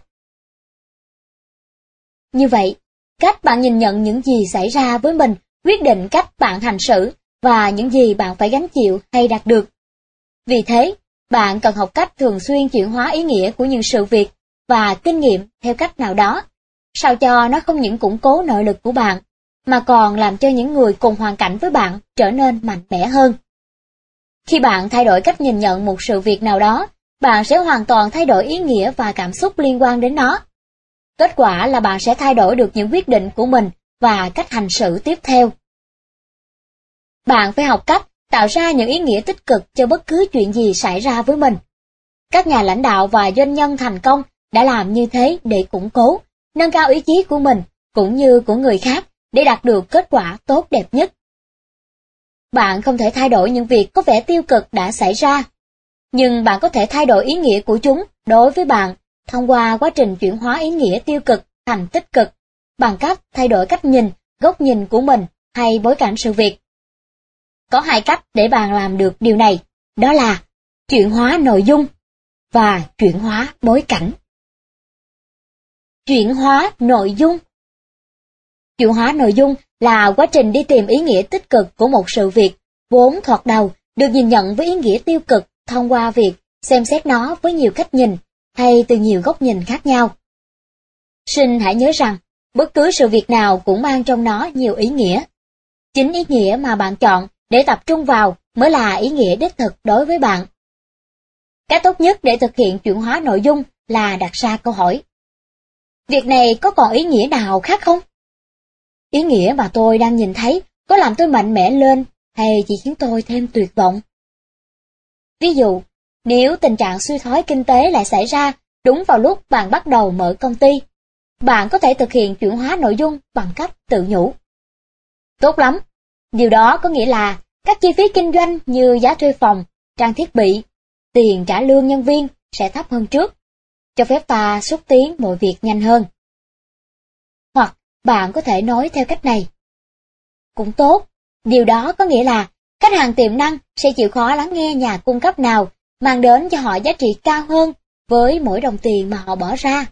A: Như vậy, cách bạn nhìn nhận những gì xảy ra với mình quyết định cách bạn hành xử và những gì bạn phải gánh chịu hay đạt được. Vì thế, bạn cần học cách thường xuyên chuyển hóa ý nghĩa của những sự việc và kinh nghiệm theo cách nào đó, sao cho nó không những củng cố nội lực của bạn, mà còn làm cho những người cùng hoàn cảnh với bạn trở nên mạnh mẽ hơn. Khi bạn thay đổi cách nhìn nhận một sự việc nào đó, bạn sẽ hoàn toàn thay đổi ý nghĩa và cảm xúc liên quan đến nó. Kết quả là bạn sẽ thay đổi được những quyết định của mình và cách hành xử tiếp theo. Bạn phải học cách tạo ra những ý nghĩa tích cực cho bất cứ chuyện gì xảy ra với mình. Các nhà lãnh đạo và doanh nhân thành công đã làm như thế để củng cố, nâng cao ý chí của mình cũng như của người khác để đạt được kết quả tốt đẹp nhất. Bạn không thể thay đổi những việc có vẻ tiêu cực đã xảy ra, nhưng bạn có thể thay đổi ý nghĩa của chúng đối với bạn thông qua quá trình chuyển hóa ý nghĩa tiêu cực thành tích cực, bằng cách thay đổi cách nhìn, góc nhìn của mình hay bối cảnh sự việc. Có hai cách để bạn làm được điều này, đó là chuyển hóa nội dung và chuyển hóa bối cảnh. Chuyển hóa nội dung. Chuyển hóa nội dung là quá trình đi tìm ý nghĩa tích cực của một sự việc vốn thoạt đầu được nhìn nhận với ý nghĩa tiêu cực thông qua việc xem xét nó với nhiều cách nhìn hay từ nhiều góc nhìn khác nhau. Xin hãy nhớ rằng, bất cứ sự việc nào cũng mang trong nó nhiều ý nghĩa. Chính ý nghĩa mà bạn chọn để tập trung vào mới là ý nghĩa đích thực đối với bạn. Cách tốt nhất để thực hiện chuyển hóa nội dung là đặt ra câu hỏi: việc này có còn ý nghĩa nào khác không? Ý nghĩa mà tôi đang nhìn thấy có làm tôi mạnh mẽ lên hay chỉ khiến tôi thêm tuyệt vọng? Ví dụ, nếu tình trạng suy thoái kinh tế lại xảy ra đúng vào lúc bạn bắt đầu mở công ty, bạn có thể thực hiện chuyển hóa nội dung bằng cách tự nhủ: tốt lắm, điều đó có nghĩa là các chi phí kinh doanh như giá thuê phòng, trang thiết bị, tiền trả lương nhân viên sẽ thấp hơn trước, cho phép ta xúc tiến mọi việc nhanh hơn. Hoặc bạn có thể nói theo cách này: cũng tốt, điều đó có nghĩa là khách hàng tiềm năng sẽ chịu khó lắng nghe nhà cung cấp nào mang đến cho họ giá trị cao hơn với mỗi đồng tiền mà họ bỏ ra.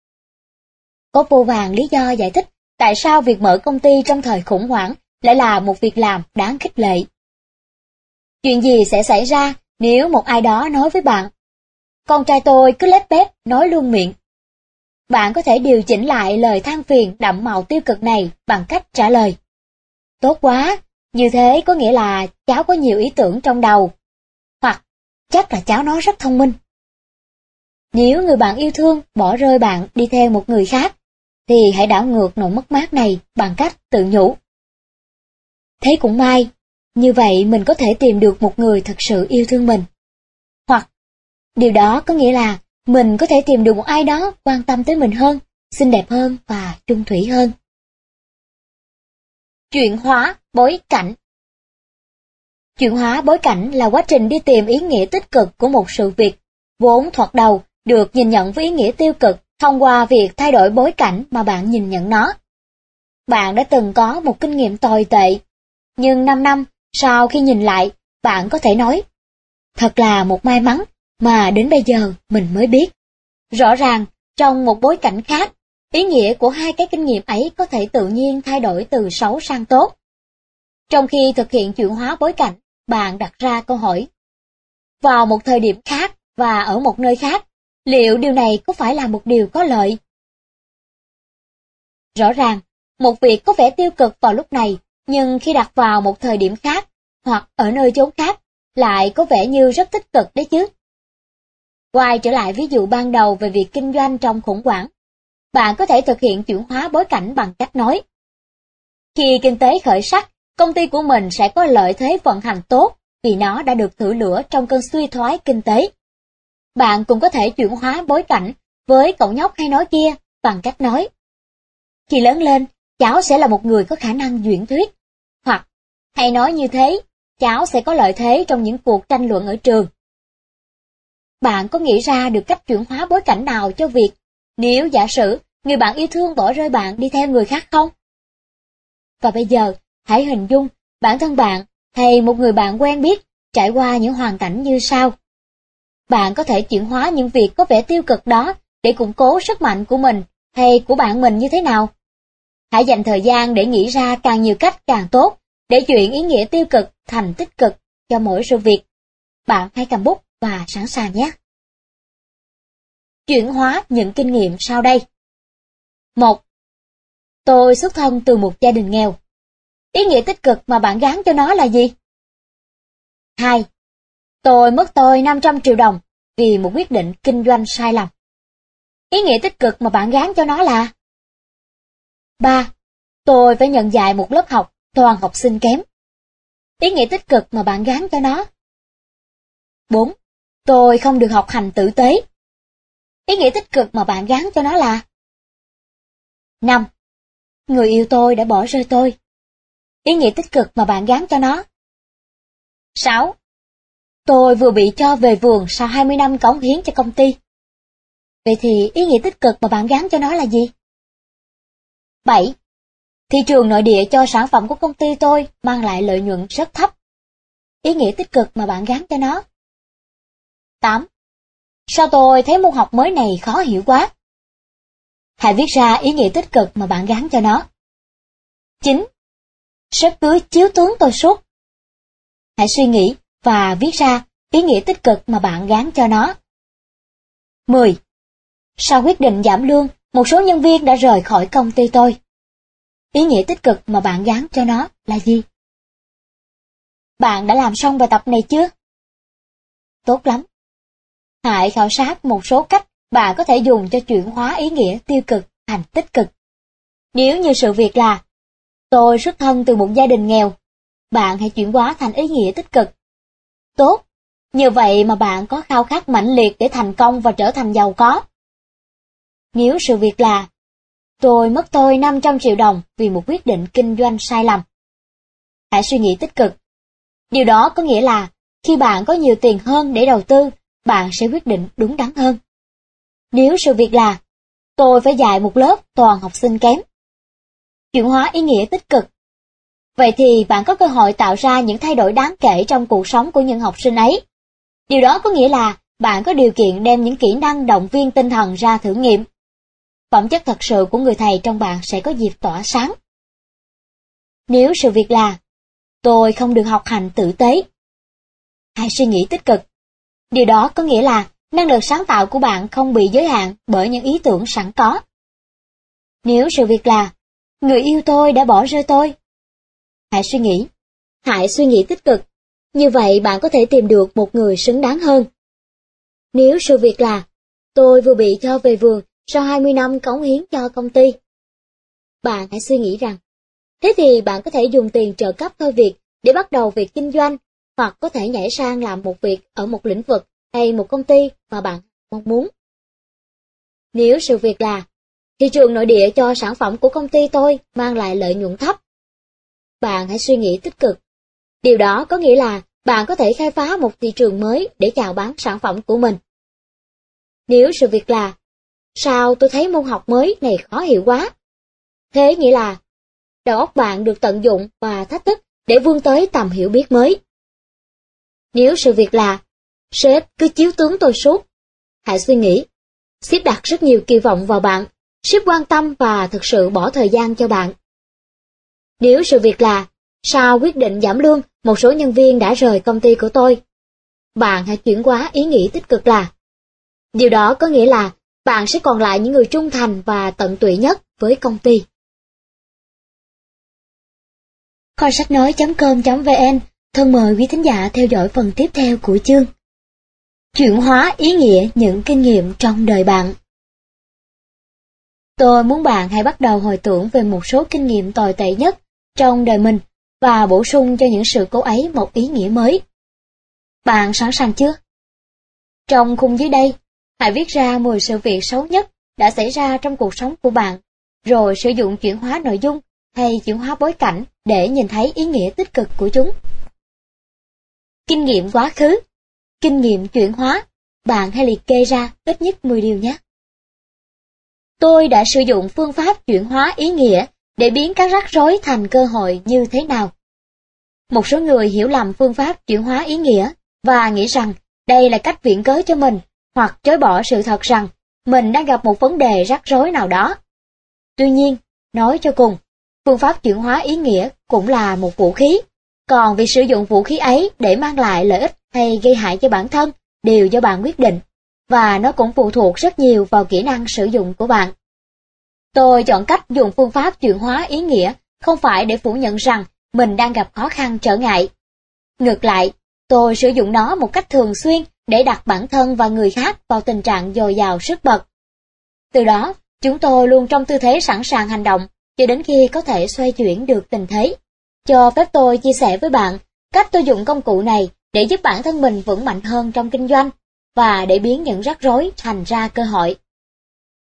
A: Có vô vàn lý do giải thích tại sao việc mở công ty trong thời khủng hoảng lại là một việc làm đáng khích lệ. Chuyện gì sẽ xảy ra nếu một ai đó nói với bạn: con trai tôi cứ lép bép nói luôn miệng? Bạn có thể điều chỉnh lại lời than phiền đậm màu tiêu cực này bằng cách trả lời: tốt quá, như thế có nghĩa là cháu có nhiều ý tưởng trong đầu. Hoặc, chắc là cháu nó rất thông minh. Nếu người bạn yêu thương bỏ rơi bạn đi theo một người khác, thì hãy đảo ngược nỗi mất mát này bằng cách tự nhủ: thế cũng may, như vậy mình có thể tìm được một người thật sự yêu thương mình. Hoặc, điều đó có nghĩa là mình có thể tìm được một ai đó quan tâm tới mình hơn, xinh đẹp hơn và chung thủy hơn. Chuyển hóa bối cảnh. Chuyển hóa bối cảnh là quá trình đi tìm ý nghĩa tích cực của một sự việc vốn thoạt đầu được nhìn nhận với ý nghĩa tiêu cực thông qua việc thay đổi bối cảnh mà bạn nhìn nhận nó. Bạn đã từng có một kinh nghiệm tồi tệ, nhưng 5 năm sau khi nhìn lại, bạn có thể nói: thật là một may mắn mà đến bây giờ mình mới biết. Rõ ràng, trong một bối cảnh khác, ý nghĩa của hai cái kinh nghiệm ấy có thể tự nhiên thay đổi từ xấu sang tốt. Trong khi thực hiện chuyển hóa bối cảnh, bạn đặt ra câu hỏi: vào một thời điểm khác và ở một nơi khác, liệu điều này có phải là một điều có lợi? Rõ ràng, một việc có vẻ tiêu cực vào lúc này, nhưng khi đặt vào một thời điểm khác, hoặc ở nơi chốn khác, lại có vẻ như rất tích cực đấy chứ. Quay trở lại ví dụ ban đầu về việc kinh doanh trong khủng hoảng, bạn có thể thực hiện chuyển hóa bối cảnh bằng cách nói: khi kinh tế khởi sắc, công ty của mình sẽ có lợi thế vận hành tốt vì nó đã được thử lửa trong cơn suy thoái kinh tế. Bạn cũng có thể chuyển hóa bối cảnh với cậu nhóc hay nói kia bằng cách nói: khi lớn lên, cháu sẽ là một người có khả năng diễn thuyết. Hoặc, hay nói như thế, cháu sẽ có lợi thế trong những cuộc tranh luận ở trường. Bạn có nghĩ ra được cách chuyển hóa bối cảnh nào cho việc nếu giả sử người bạn yêu thương bỏ rơi bạn đi theo người khác không? Và bây giờ, hãy hình dung bản thân bạn hay một người bạn quen biết trải qua những hoàn cảnh như sau. Bạn có thể chuyển hóa những việc có vẻ tiêu cực đó để củng cố sức mạnh của mình hay của bạn mình như thế nào? Hãy dành thời gian để nghĩ ra càng nhiều cách càng tốt để chuyển ý nghĩa tiêu cực thành tích cực cho mỗi sự việc. Bạn hãy cầm bút và sẵn sàng nhé. Chuyển hóa những kinh nghiệm sau đây. 1. Tôi xuất thân từ một gia đình nghèo. Ý nghĩa tích cực mà bạn gán cho nó là gì? 2. Tôi mất 500 triệu đồng vì một quyết định kinh doanh sai lầm. Ý nghĩa tích cực mà bạn gán cho nó là: 3. Tôi phải nhận dạy một lớp học toàn học sinh kém. Ý nghĩa tích cực mà bạn gán cho nó: 4. Tôi không được học hành tử tế. Ý nghĩa tích cực mà bạn gán cho nó là: 5. Người yêu tôi đã bỏ rơi tôi. Ý nghĩa tích cực mà bạn gán cho nó: 6. Tôi vừa bị cho về vườn sau 20 năm cống hiến cho công ty. Vậy thì ý nghĩa tích cực mà bạn gắn cho nó là gì? 7. Thị trường nội địa cho sản phẩm của công ty tôi mang lại lợi nhuận rất thấp. Ý nghĩa tích cực mà bạn gắn cho nó. 8. Sao tôi thấy môn học mới này khó hiểu quá? Hãy viết ra ý nghĩa tích cực mà bạn gắn cho nó. 9. Sếp cưới chiếu tướng tôi suốt. Hãy suy nghĩ và viết ra ý nghĩa tích cực mà bạn gắn cho nó. 10. Sau quyết định giảm lương, một số nhân viên đã rời khỏi công ty tôi. Ý nghĩa tích cực mà bạn gắn cho nó là gì? Bạn đã làm xong bài tập này chưa? Tốt lắm. Hãy khảo sát một số cách bạn có thể dùng cho chuyển hóa ý nghĩa tiêu cực thành tích cực. Nếu như sự việc là tôi xuất thân từ một gia đình nghèo, bạn hãy chuyển hóa thành ý nghĩa tích cực. Tốt, như vậy mà bạn có khao khát mãnh liệt để thành công và trở thành giàu có. Nếu sự việc là tôi mất tôi 500 triệu đồng vì một quyết định kinh doanh sai lầm, hãy suy nghĩ tích cực. Điều đó có nghĩa là khi bạn có nhiều tiền hơn để đầu tư, bạn sẽ quyết định đúng đắn hơn. Nếu sự việc là tôi phải dạy một lớp toàn học sinh kém, chuyển hóa ý nghĩa tích cực. Vậy thì bạn có cơ hội tạo ra những thay đổi đáng kể trong cuộc sống của những học sinh ấy. Điều đó có nghĩa là bạn có điều kiện đem những kỹ năng động viên tinh thần ra thử nghiệm. Phẩm chất thật sự của người thầy trong bạn sẽ có dịp tỏa sáng. Nếu sự việc là tôi không được học hành tử tế, hãy suy nghĩ tích cực. Điều đó có nghĩa là năng lực sáng tạo của bạn không bị giới hạn bởi những ý tưởng sẵn có. Nếu sự việc là người yêu tôi đã bỏ rơi tôi, hãy suy nghĩ tích cực. Như vậy bạn có thể tìm được một người xứng đáng hơn. Nếu sự việc là tôi vừa bị cho về vườn sau 20 năm cống hiến cho công ty, bạn hãy suy nghĩ rằng thế thì bạn có thể dùng tiền trợ cấp thôi việc để bắt đầu việc kinh doanh, hoặc có thể nhảy sang làm một việc ở một lĩnh vực hay một công ty mà bạn mong muốn. Nếu sự việc là thị trường nội địa cho sản phẩm của công ty tôi mang lại lợi nhuận thấp, bạn hãy suy nghĩ tích cực. Điều đó có nghĩa là bạn có thể khai phá một thị trường mới để chào bán sản phẩm của mình. Nếu sự việc là sao tôi thấy môn học mới này khó hiểu quá, thế nghĩa là đầu óc bạn được tận dụng và thách thức để vươn tới tầm hiểu biết mới. Nếu sự việc là sếp cứ chiếu tướng tôi suốt, hãy suy nghĩ sếp đặt rất nhiều kỳ vọng vào bạn, sếp quan tâm và thực sự bỏ thời gian cho bạn. Nếu sự việc là sau quyết định giảm lương, một số nhân viên đã rời công ty của tôi, bạn hãy chuyển hóa ý nghĩ tích cực là điều đó có nghĩa là bạn sẽ còn lại những người trung thành và tận tụy nhất với công ty. Kho sách nói.com.vn thân mời quý thính giả theo dõi phần tiếp theo của chương Chuyển hóa ý nghĩa những kinh nghiệm trong đời bạn. Tôi muốn bạn hãy bắt đầu hồi tưởng về một số kinh nghiệm tồi tệ nhất trong đời mình và bổ sung cho những sự cố ấy một ý nghĩa mới. Bạn sẵn sàng chưa? Trong khung dưới đây, hãy viết ra 10 sự việc xấu nhất đã xảy ra trong cuộc sống của bạn, rồi sử dụng chuyển hóa nội dung hay chuyển hóa bối cảnh để nhìn thấy ý nghĩa tích cực của chúng. Kinh nghiệm quá khứ, kinh nghiệm chuyển hóa, bạn hãy liệt kê ra ít nhất 10 điều nhé. Tôi đã sử dụng phương pháp chuyển hóa ý nghĩa để biến các rắc rối thành cơ hội như thế nào? Một số người hiểu lầm phương pháp chuyển hóa ý nghĩa và nghĩ rằng đây là cách viện cớ cho mình, hoặc chối bỏ sự thật rằng mình đang gặp một vấn đề rắc rối nào đó. Tuy nhiên, nói cho cùng, phương pháp chuyển hóa ý nghĩa cũng là một vũ khí, còn việc sử dụng vũ khí ấy để mang lại lợi ích hay gây hại cho bản thân đều do bạn quyết định, và nó cũng phụ thuộc rất nhiều vào kỹ năng sử dụng của bạn. Tôi chọn cách dùng phương pháp chuyển hóa ý nghĩa không phải để phủ nhận rằng mình đang gặp khó khăn trở ngại. Ngược lại, tôi sử dụng nó một cách thường xuyên để đặt bản thân và người khác vào tình trạng dồi dào sức bật. Từ đó, chúng tôi luôn trong tư thế sẵn sàng hành động cho đến khi có thể xoay chuyển được tình thế. Cho phép tôi chia sẻ với bạn cách tôi dùng công cụ này để giúp bản thân mình vững mạnh hơn trong kinh doanh và để biến những rắc rối thành ra cơ hội.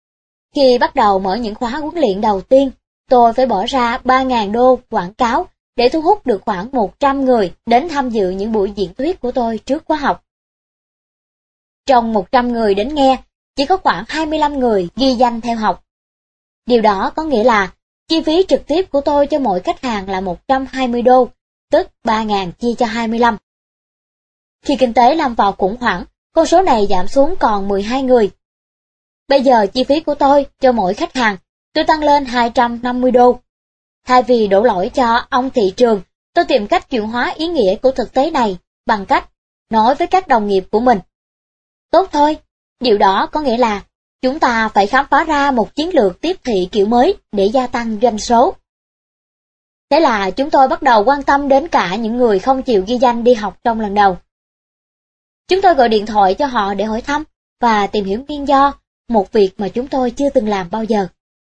A: Khi bắt đầu mở những khóa huấn luyện đầu tiên, tôi phải bỏ ra 3.000 đô quảng cáo để thu hút được khoảng 100 người đến tham dự những buổi diễn thuyết của tôi trước khóa học. Trong 100 người đến nghe, chỉ có khoảng 25 người ghi danh theo học. Điều đó có nghĩa là chi phí trực tiếp của tôi cho mỗi khách hàng là 120 đô, tức 3.000 chia cho 25. Khi kinh tế lâm vào khủng hoảng, con số này giảm xuống còn 12 người. Bây giờ chi phí của tôi cho mỗi khách hàng, tôi tăng lên 250 đô. Thay vì đổ lỗi cho ông thị trường, tôi tìm cách chuyển hóa ý nghĩa của thực tế này bằng cách nói với các đồng nghiệp của mình. Tốt thôi, điều đó có nghĩa là chúng ta phải khám phá ra một chiến lược tiếp thị kiểu mới để gia tăng doanh số. Thế là chúng tôi bắt đầu quan tâm đến cả những người không chịu ghi danh đi học trong lần đầu. Chúng tôi gọi điện thoại cho họ để hỏi thăm và tìm hiểu nguyên do, một việc mà chúng tôi chưa từng làm bao giờ.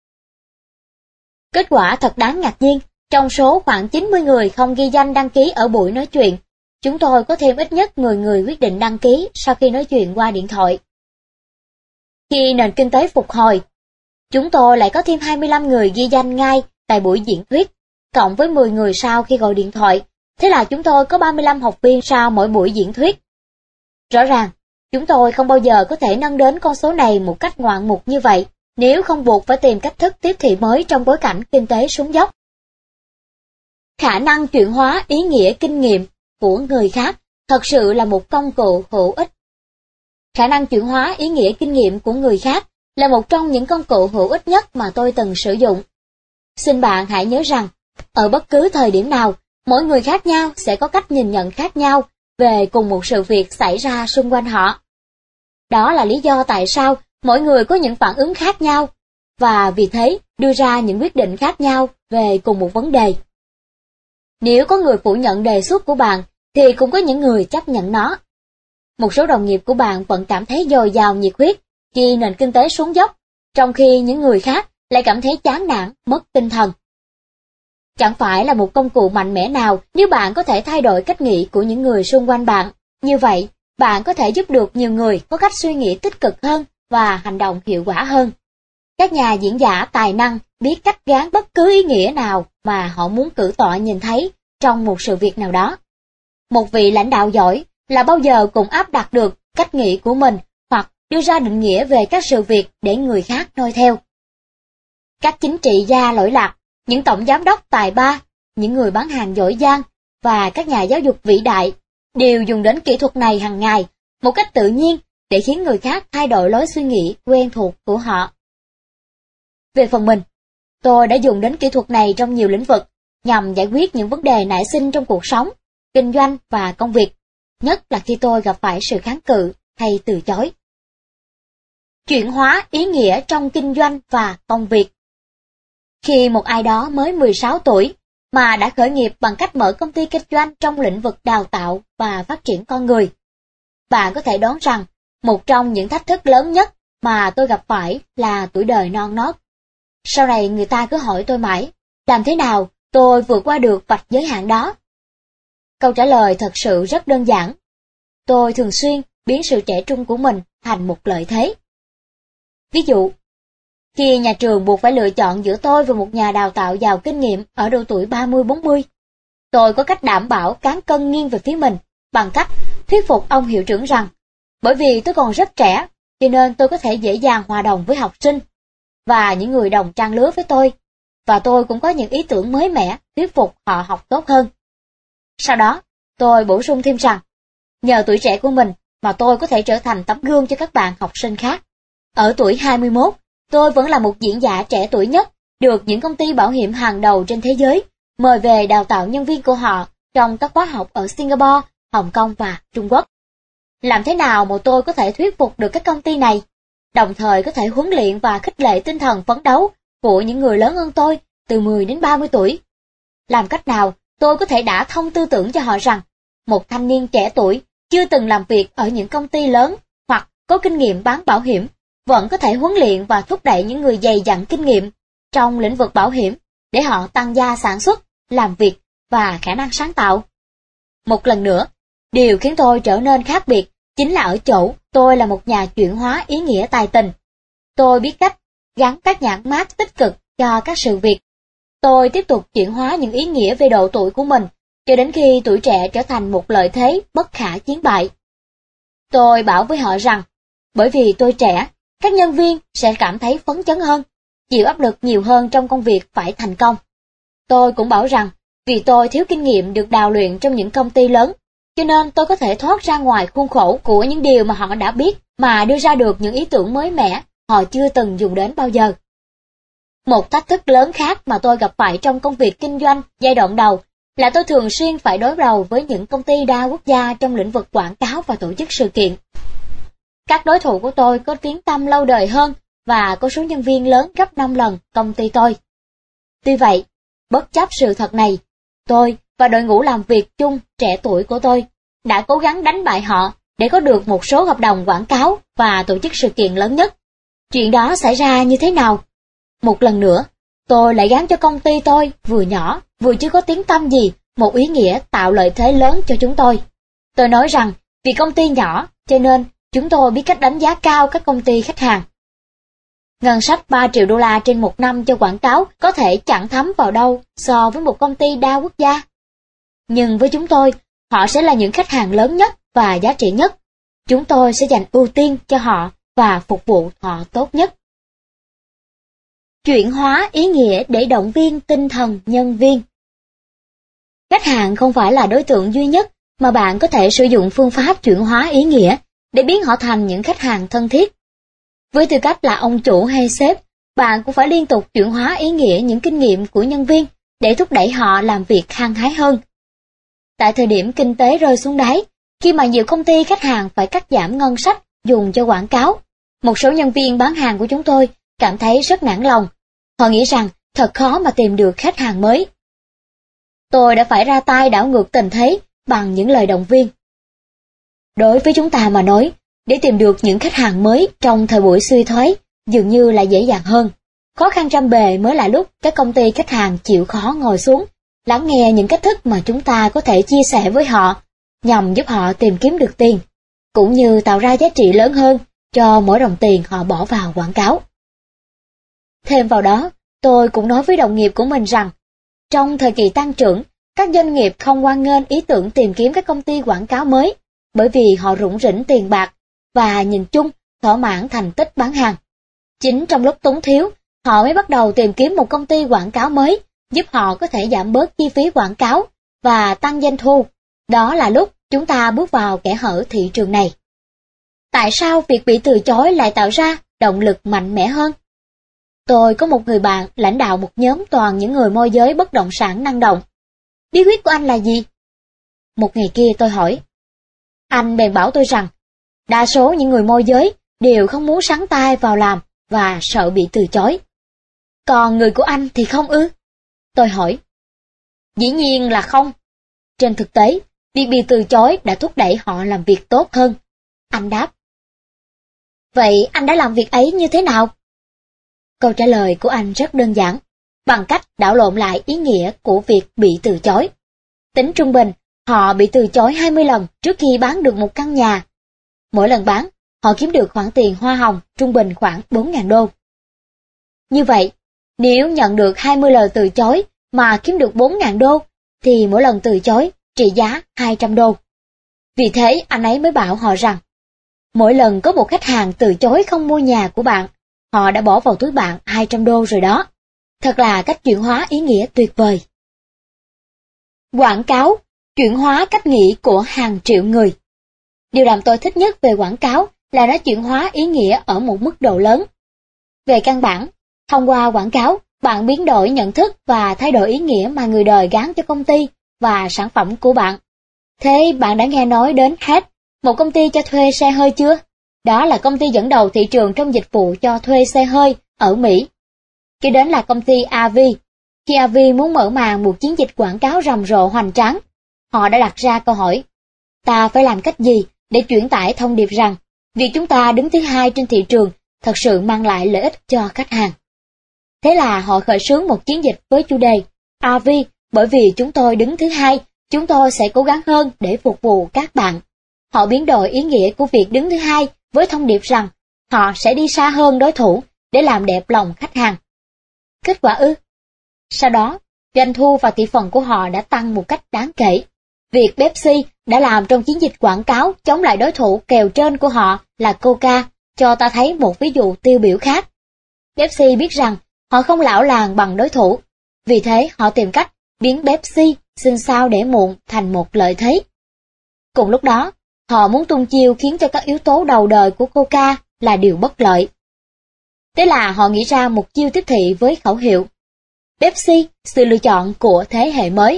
A: Kết quả thật đáng ngạc nhiên, trong số khoảng 90 người không ghi danh đăng ký ở buổi nói chuyện, chúng tôi có thêm ít nhất 10 người quyết định đăng ký sau khi nói chuyện qua điện thoại. Khi nền kinh tế phục hồi, chúng tôi lại có thêm 25 người ghi danh ngay tại buổi diễn thuyết, cộng với 10 người sau khi gọi điện thoại, thế là chúng tôi có 35 học viên sau mỗi buổi diễn thuyết. Rõ ràng, chúng tôi không bao giờ có thể nâng đến con số này một cách ngoạn mục như vậy, nếu không buộc phải tìm cách thức tiếp thị mới trong bối cảnh kinh tế xuống dốc. Khả năng chuyển hóa ý nghĩa kinh nghiệm của người khác thật sự là một công cụ hữu ích. Khả năng chuyển hóa ý nghĩa kinh nghiệm của người khác là một trong những công cụ hữu ích nhất mà tôi từng sử dụng. Xin bạn hãy nhớ rằng, ở bất cứ thời điểm nào, mỗi người khác nhau sẽ có cách nhìn nhận khác nhau về cùng một sự việc xảy ra xung quanh họ. Đó là lý do tại sao mỗi người có những phản ứng khác nhau, và vì thế đưa ra những quyết định khác nhau về cùng một vấn đề. Nếu có người phủ nhận đề xuất của bạn, thì cũng có những người chấp nhận nó. Một số đồng nghiệp của bạn vẫn cảm thấy dồi dào nhiệt huyết khi nền kinh tế xuống dốc, trong khi những người khác lại cảm thấy chán nản, mất tinh thần. Chẳng phải là một công cụ mạnh mẽ nào nếu bạn có thể thay đổi cách nghĩ của những người xung quanh bạn. Như vậy, bạn có thể giúp được nhiều người có cách suy nghĩ tích cực hơn và hành động hiệu quả hơn. Các nhà diễn giả tài năng biết cách gán bất cứ ý nghĩa nào mà họ muốn cử tọa nhìn thấy trong một sự việc nào đó. Một vị lãnh đạo giỏi là bao giờ cũng áp đặt được cách nghĩ của mình hoặc đưa ra định nghĩa về các sự việc để người khác noi theo. Các chính trị gia lỗi lạc, những tổng giám đốc tài ba, những người bán hàng giỏi giang và các nhà giáo dục vĩ đại đều dùng đến kỹ thuật này hàng ngày một cách tự nhiên để khiến người khác thay đổi lối suy nghĩ quen thuộc của họ. Về phần mình, tôi đã dùng đến kỹ thuật này trong nhiều lĩnh vực nhằm giải quyết những vấn đề nảy sinh trong cuộc sống, kinh doanh và công việc, nhất là khi tôi gặp phải sự kháng cự hay từ chối. Chuyển hóa ý nghĩa trong kinh doanh và công việc. Khi một ai đó mới 16 tuổi mà đã khởi nghiệp bằng cách mở công ty kinh doanh trong lĩnh vực đào tạo và phát triển con người, bạn có thể đoán rằng một trong những thách thức lớn nhất mà tôi gặp phải là tuổi đời non nớt. Sau này người ta cứ hỏi tôi mãi, làm thế nào tôi vượt qua được vạch giới hạn đó? Câu trả lời thật sự rất đơn giản. Tôi thường xuyên biến sự trẻ trung của mình thành một lợi thế. Ví dụ, khi nhà trường buộc phải lựa chọn giữa tôi và một nhà đào tạo giàu kinh nghiệm ở độ tuổi 30-40, tôi có cách đảm bảo cán cân nghiêng về phía mình bằng cách thuyết phục ông hiệu trưởng rằng, bởi vì tôi còn rất trẻ, cho nên tôi có thể dễ dàng hòa đồng với học sinh và những người đồng trang lứa với tôi, và tôi cũng có những ý tưởng mới mẻ thuyết phục họ học tốt hơn. Sau đó, tôi bổ sung thêm rằng, nhờ tuổi trẻ của mình mà tôi có thể trở thành tấm gương cho các bạn học sinh khác. Ở tuổi 21, tôi vẫn là một diễn giả trẻ tuổi nhất, được những công ty bảo hiểm hàng đầu trên thế giới mời về đào tạo nhân viên của họ trong các khóa học ở Singapore, Hồng Kông và Trung Quốc. Làm thế nào mà tôi có thể thuyết phục được các công ty này, đồng thời có thể huấn luyện và khích lệ tinh thần phấn đấu của những người lớn hơn tôi từ 10 đến 30 tuổi? Làm cách nào tôi có thể đả thông tư tưởng cho họ rằng một thanh niên trẻ tuổi chưa từng làm việc ở những công ty lớn hoặc có kinh nghiệm bán bảo hiểm vẫn có thể huấn luyện và thúc đẩy những người dày dặn kinh nghiệm trong lĩnh vực bảo hiểm để họ tăng gia sản xuất, làm việc và khả năng sáng tạo? Một lần nữa, điều khiến tôi trở nên khác biệt chính là ở chỗ tôi là một nhà chuyển hóa ý nghĩa tài tình. Tôi biết cách gắn các nhãn mác tích cực cho các sự việc. Tôi tiếp tục chuyển hóa những ý nghĩa về độ tuổi của mình, cho đến khi tuổi trẻ trở thành một lợi thế bất khả chiến bại. Tôi bảo với họ rằng, bởi vì tôi trẻ, các nhân viên sẽ cảm thấy phấn chấn hơn, chịu áp lực nhiều hơn trong công việc phải thành công. Tôi cũng bảo rằng, vì tôi thiếu kinh nghiệm được đào luyện trong những công ty lớn, cho nên tôi có thể thoát ra ngoài khuôn khổ của những điều mà họ đã biết mà đưa ra được những ý tưởng mới mẻ họ chưa từng dùng đến bao giờ. Một thách thức lớn khác mà tôi gặp phải trong công việc kinh doanh giai đoạn đầu là tôi thường xuyên phải đối đầu với những công ty đa quốc gia trong lĩnh vực quảng cáo và tổ chức sự kiện. Các đối thủ của tôi có tiếng tăm lâu đời hơn và có số nhân viên lớn gấp 5 lần công ty tôi. Tuy vậy, bất chấp sự thật này, tôi và đội ngũ làm việc chung trẻ tuổi của tôi đã cố gắng đánh bại họ để có được một số hợp đồng quảng cáo và tổ chức sự kiện lớn nhất. Chuyện đó xảy ra như thế nào? Một lần nữa, tôi lại gán cho công ty tôi vừa nhỏ, vừa chưa có tiếng tăm gì, một ý nghĩa tạo lợi thế lớn cho chúng tôi. Tôi nói rằng, vì công ty nhỏ, cho nên chúng tôi biết cách đánh giá cao các công ty khách hàng. Ngân sách 3 triệu đô la trên một năm cho quảng cáo có thể chẳng thấm vào đâu so với một công ty đa quốc gia. Nhưng với chúng tôi, họ sẽ là những khách hàng lớn nhất và giá trị nhất. Chúng tôi sẽ dành ưu tiên cho họ và phục vụ họ tốt nhất. Chuyển hóa ý nghĩa để động viên tinh thần nhân viên. Khách hàng không phải là đối tượng duy nhất mà bạn có thể sử dụng phương pháp chuyển hóa ý nghĩa để biến họ thành những khách hàng thân thiết. Với tư cách là ông chủ hay sếp, bạn cũng phải liên tục chuyển hóa ý nghĩa những kinh nghiệm của nhân viên để thúc đẩy họ làm việc hăng hái hơn. Tại thời điểm kinh tế rơi xuống đáy, khi mà nhiều công ty khách hàng phải cắt giảm ngân sách dùng cho quảng cáo, một số nhân viên bán hàng của chúng tôi cảm thấy rất nản lòng. Họ nghĩ rằng thật khó mà tìm được khách hàng mới. Tôi đã phải ra tay đảo ngược tình thế bằng những lời động viên. Đối với chúng ta mà nói, để tìm được những khách hàng mới trong thời buổi suy thoái dường như là dễ dàng hơn. Khó khăn trăm bề mới là lúc các công ty khách hàng chịu khó ngồi xuống, lắng nghe những cách thức mà chúng ta có thể chia sẻ với họ, nhằm giúp họ tìm kiếm được tiền, cũng như tạo ra giá trị lớn hơn cho mỗi đồng tiền họ bỏ vào quảng cáo. Thêm vào đó, tôi cũng nói với đồng nghiệp của mình rằng, trong thời kỳ tăng trưởng, các doanh nghiệp không hoan nghênh ý tưởng tìm kiếm các công ty quảng cáo mới, bởi vì họ rủng rỉnh tiền bạc và nhìn chung thỏa mãn thành tích bán hàng. Chính trong lúc túng thiếu, họ mới bắt đầu tìm kiếm một công ty quảng cáo mới, giúp họ có thể giảm bớt chi phí quảng cáo và tăng doanh thu. Đó là lúc chúng ta bước vào kẽ hở thị trường này. Tại sao việc bị từ chối lại tạo ra động lực mạnh mẽ hơn? Tôi có một người bạn lãnh đạo một nhóm toàn những người môi giới bất động sản năng động. Bí quyết của anh là gì? Một ngày kia tôi hỏi. Anh bèn bảo tôi rằng, đa số những người môi giới đều không muốn sắn tay vào làm và sợ bị từ chối. Còn người của anh thì không ư? Tôi hỏi. Dĩ nhiên là không. Trên thực tế, việc bị từ chối đã thúc đẩy họ làm việc tốt hơn. Anh đáp. Vậy anh đã làm việc ấy như thế nào? Câu trả lời của anh rất đơn giản, bằng cách đảo lộn lại ý nghĩa của việc bị từ chối. Tính trung bình, họ bị từ chối 20 lần trước khi bán được một căn nhà. Mỗi lần bán, họ kiếm được khoản tiền hoa hồng trung bình khoảng 4.000 đô. Như vậy, nếu nhận được 20 lời từ chối mà kiếm được 4.000 đô, thì mỗi lần từ chối trị giá 200 đô. Vì thế anh ấy mới bảo họ rằng, mỗi lần có một khách hàng từ chối không mua nhà của bạn, họ đã bỏ vào túi bạn 200 đô rồi đó. Thật là cách chuyển hóa ý nghĩa tuyệt vời. Quảng cáo, chuyển hóa cách nghĩ của hàng triệu người. Điều làm tôi thích nhất về quảng cáo là nó chuyển hóa ý nghĩa ở một mức độ lớn. Về căn bản, thông qua quảng cáo, bạn biến đổi nhận thức và thay đổi ý nghĩa mà người đời gán cho công ty và sản phẩm của bạn. Thế bạn đã nghe nói đến Hertz, một công ty cho thuê xe hơi chưa? Đó là công ty dẫn đầu thị trường trong dịch vụ cho thuê xe hơi ở Mỹ. Kế đến là công ty AV. Khi AV muốn mở màn một chiến dịch quảng cáo rầm rộ hoành tráng, họ đã đặt ra câu hỏi, ta phải làm cách gì để truyền tải thông điệp rằng việc chúng ta đứng thứ hai trên thị trường thật sự mang lại lợi ích cho khách hàng. Thế là họ khởi xướng một chiến dịch với chủ đề AV, bởi vì chúng tôi đứng thứ hai, chúng tôi sẽ cố gắng hơn để phục vụ các bạn. Họ biến đổi ý nghĩa của việc đứng thứ hai với thông điệp rằng họ sẽ đi xa hơn đối thủ để làm đẹp lòng khách hàng. Kết quả ư? Sau đó, doanh thu và thị phần của họ đã tăng một cách đáng kể. Việc Pepsi đã làm trong chiến dịch quảng cáo chống lại đối thủ kèo trên của họ là Coca cho ta thấy một ví dụ tiêu biểu khác. Pepsi biết rằng họ không lão làng bằng đối thủ, vì thế họ tìm cách biến Pepsi xin sao để muộn thành một lợi thế. Cùng lúc đó, họ muốn tung chiêu khiến cho các yếu tố đầu đời của Coca là điều bất lợi. Thế là họ nghĩ ra một chiêu tiếp thị với khẩu hiệu Pepsi, sự lựa chọn của thế hệ mới.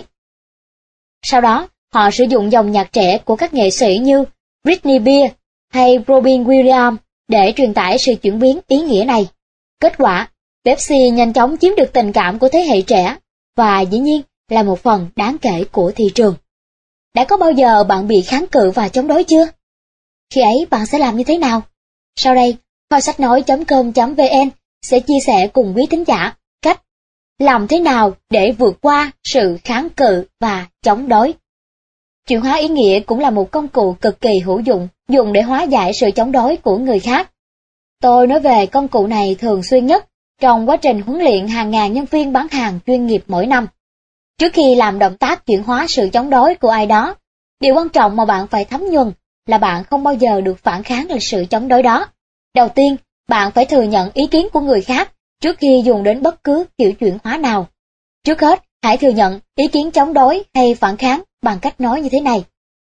A: Sau đó, họ sử dụng dòng nhạc trẻ của các nghệ sĩ như Britney Spears hay Robin Williams để truyền tải sự chuyển biến ý nghĩa này. Kết quả, Pepsi nhanh chóng chiếm được tình cảm của thế hệ trẻ và dĩ nhiên là một phần đáng kể của thị trường. Đã có bao giờ bạn bị kháng cự và chống đối chưa? Khi ấy bạn sẽ làm như thế nào? Sau đây, kho sách nói.com.vn sẽ chia sẻ cùng quý thính giả cách làm thế nào để vượt qua sự kháng cự và chống đối. Chuyển hóa ý nghĩa cũng là một công cụ cực kỳ hữu dụng, dùng để hóa giải sự chống đối của người khác. Tôi nói về công cụ này thường xuyên nhất trong quá trình huấn luyện hàng ngàn nhân viên bán hàng chuyên nghiệp mỗi năm. Trước khi làm động tác chuyển hóa sự chống đối của ai đó, điều quan trọng mà bạn phải thấm nhuần là bạn không bao giờ được phản kháng lại sự chống đối đó. Đầu tiên, bạn phải thừa nhận ý kiến của người khác trước khi dùng đến bất cứ kiểu chuyển hóa nào. Trước hết, hãy thừa nhận ý kiến chống đối hay phản kháng bằng cách nói như thế này.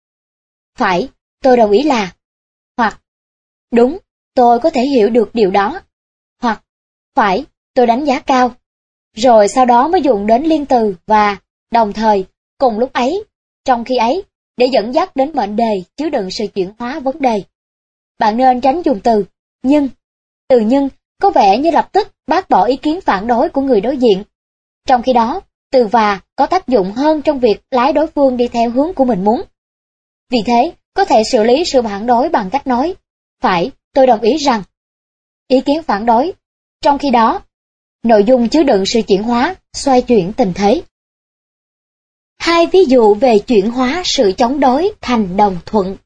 A: Phải, tôi đồng ý là. Hoặc, đúng, tôi có thể hiểu được điều đó. Hoặc, phải, tôi đánh giá cao. Rồi sau đó mới dùng đến liên từ và đồng thời, cùng lúc ấy, trong khi ấy, để dẫn dắt đến mệnh đề chứa đựng sự chuyển hóa vấn đề. Bạn nên tránh dùng từ nhưng. Từ nhưng có vẻ như lập tức bác bỏ ý kiến phản đối của người đối diện. Trong khi đó, từ và có tác dụng hơn trong việc lái đối phương đi theo hướng của mình muốn. Vì thế, có thể xử lý sự phản đối bằng cách nói, phải, tôi đồng ý rằng. Ý kiến phản đối. Trong khi đó, nội dung chứa đựng sự chuyển hóa, xoay chuyển tình thế. Hai ví dụ về chuyển hóa sự chống đối thành đồng thuận.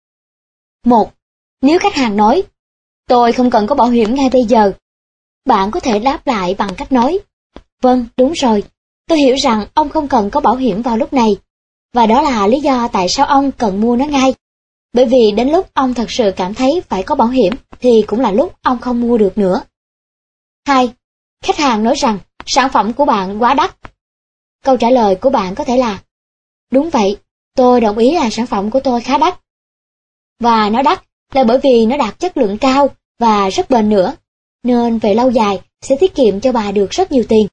A: 1. Nếu khách hàng nói, tôi không cần có bảo hiểm ngay bây giờ, bạn có thể đáp lại bằng cách nói, vâng, đúng rồi, tôi hiểu rằng ông không cần có bảo hiểm vào lúc này, và đó là lý do tại sao ông cần mua nó ngay. Bởi vì đến lúc ông thật sự cảm thấy phải có bảo hiểm, thì cũng là lúc ông không mua được nữa. 2. Khách hàng nói rằng, sản phẩm của bạn quá đắt. Câu trả lời của bạn có thể là, đúng vậy, tôi đồng ý là sản phẩm của tôi khá đắt. Và nó đắt là bởi vì nó đạt chất lượng cao và rất bền nữa, nên về lâu dài sẽ tiết kiệm cho bà được rất nhiều tiền.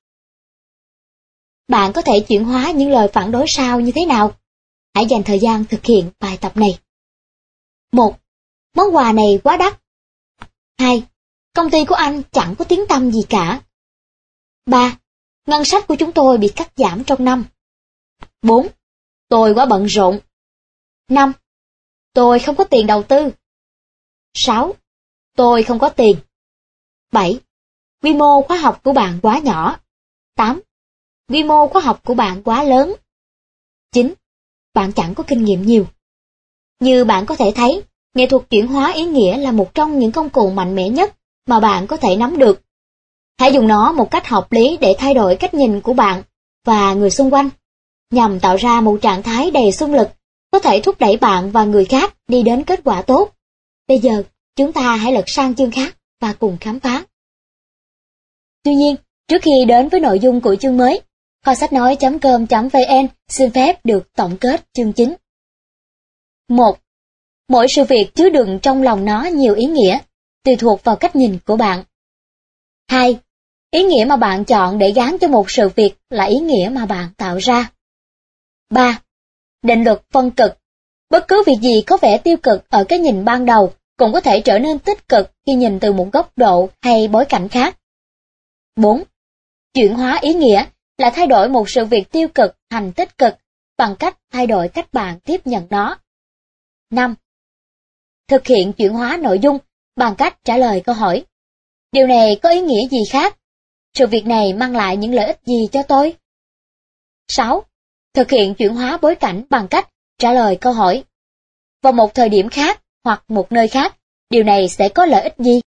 A: Bạn có thể chuyển hóa những lời phản đối sau như thế nào? Hãy dành thời gian thực hiện bài tập này. 1. Món quà này quá đắt. 2. Công ty của anh chẳng có tiếng tăm gì cả. 3. Ngân sách của chúng tôi bị cắt giảm trong năm. 4. Tôi quá bận rộn. 5. Tôi không có tiền đầu tư. 6. Tôi không có tiền. 7. Quy mô khóa học của bạn quá nhỏ. 8. Quy mô khóa học của bạn quá lớn. 9. Bạn chẳng có kinh nghiệm nhiều. Như bạn có thể thấy, nghệ thuật chuyển hóa ý nghĩa là một trong những công cụ mạnh mẽ nhất mà bạn có thể nắm được. Hãy dùng nó một cách hợp lý để thay đổi cách nhìn của bạn và người xung quanh, nhằm tạo ra một trạng thái đầy xung lực, có thể thúc đẩy bạn và người khác đi đến kết quả tốt. Bây giờ, chúng ta hãy lật sang chương khác và cùng khám phá. Tuy nhiên, trước khi đến với nội dung của chương mới, kho sách nói.com.vn xin phép được tổng kết chương chính. 1. Mỗi sự việc chứa đựng trong lòng nó nhiều ý nghĩa, tùy thuộc vào cách nhìn của bạn. 2. Ý nghĩa mà bạn chọn để gán cho một sự việc là ý nghĩa mà bạn tạo ra. 3. Định luật phân cực. Bất cứ việc gì có vẻ tiêu cực ở cái nhìn ban đầu cũng có thể trở nên tích cực khi nhìn từ một góc độ hay bối cảnh khác. 4. Chuyển hóa ý nghĩa là thay đổi một sự việc tiêu cực thành tích cực bằng cách thay đổi cách bạn tiếp nhận nó. 5. Thực hiện chuyển hóa nội dung bằng cách trả lời câu hỏi. Điều này có ý nghĩa gì khác? Sự việc này mang lại những lợi ích gì cho tôi? 6. Thực hiện chuyển hóa bối cảnh bằng cách trả lời câu hỏi. Vào một thời điểm khác hoặc một nơi khác, điều này sẽ có lợi ích gì?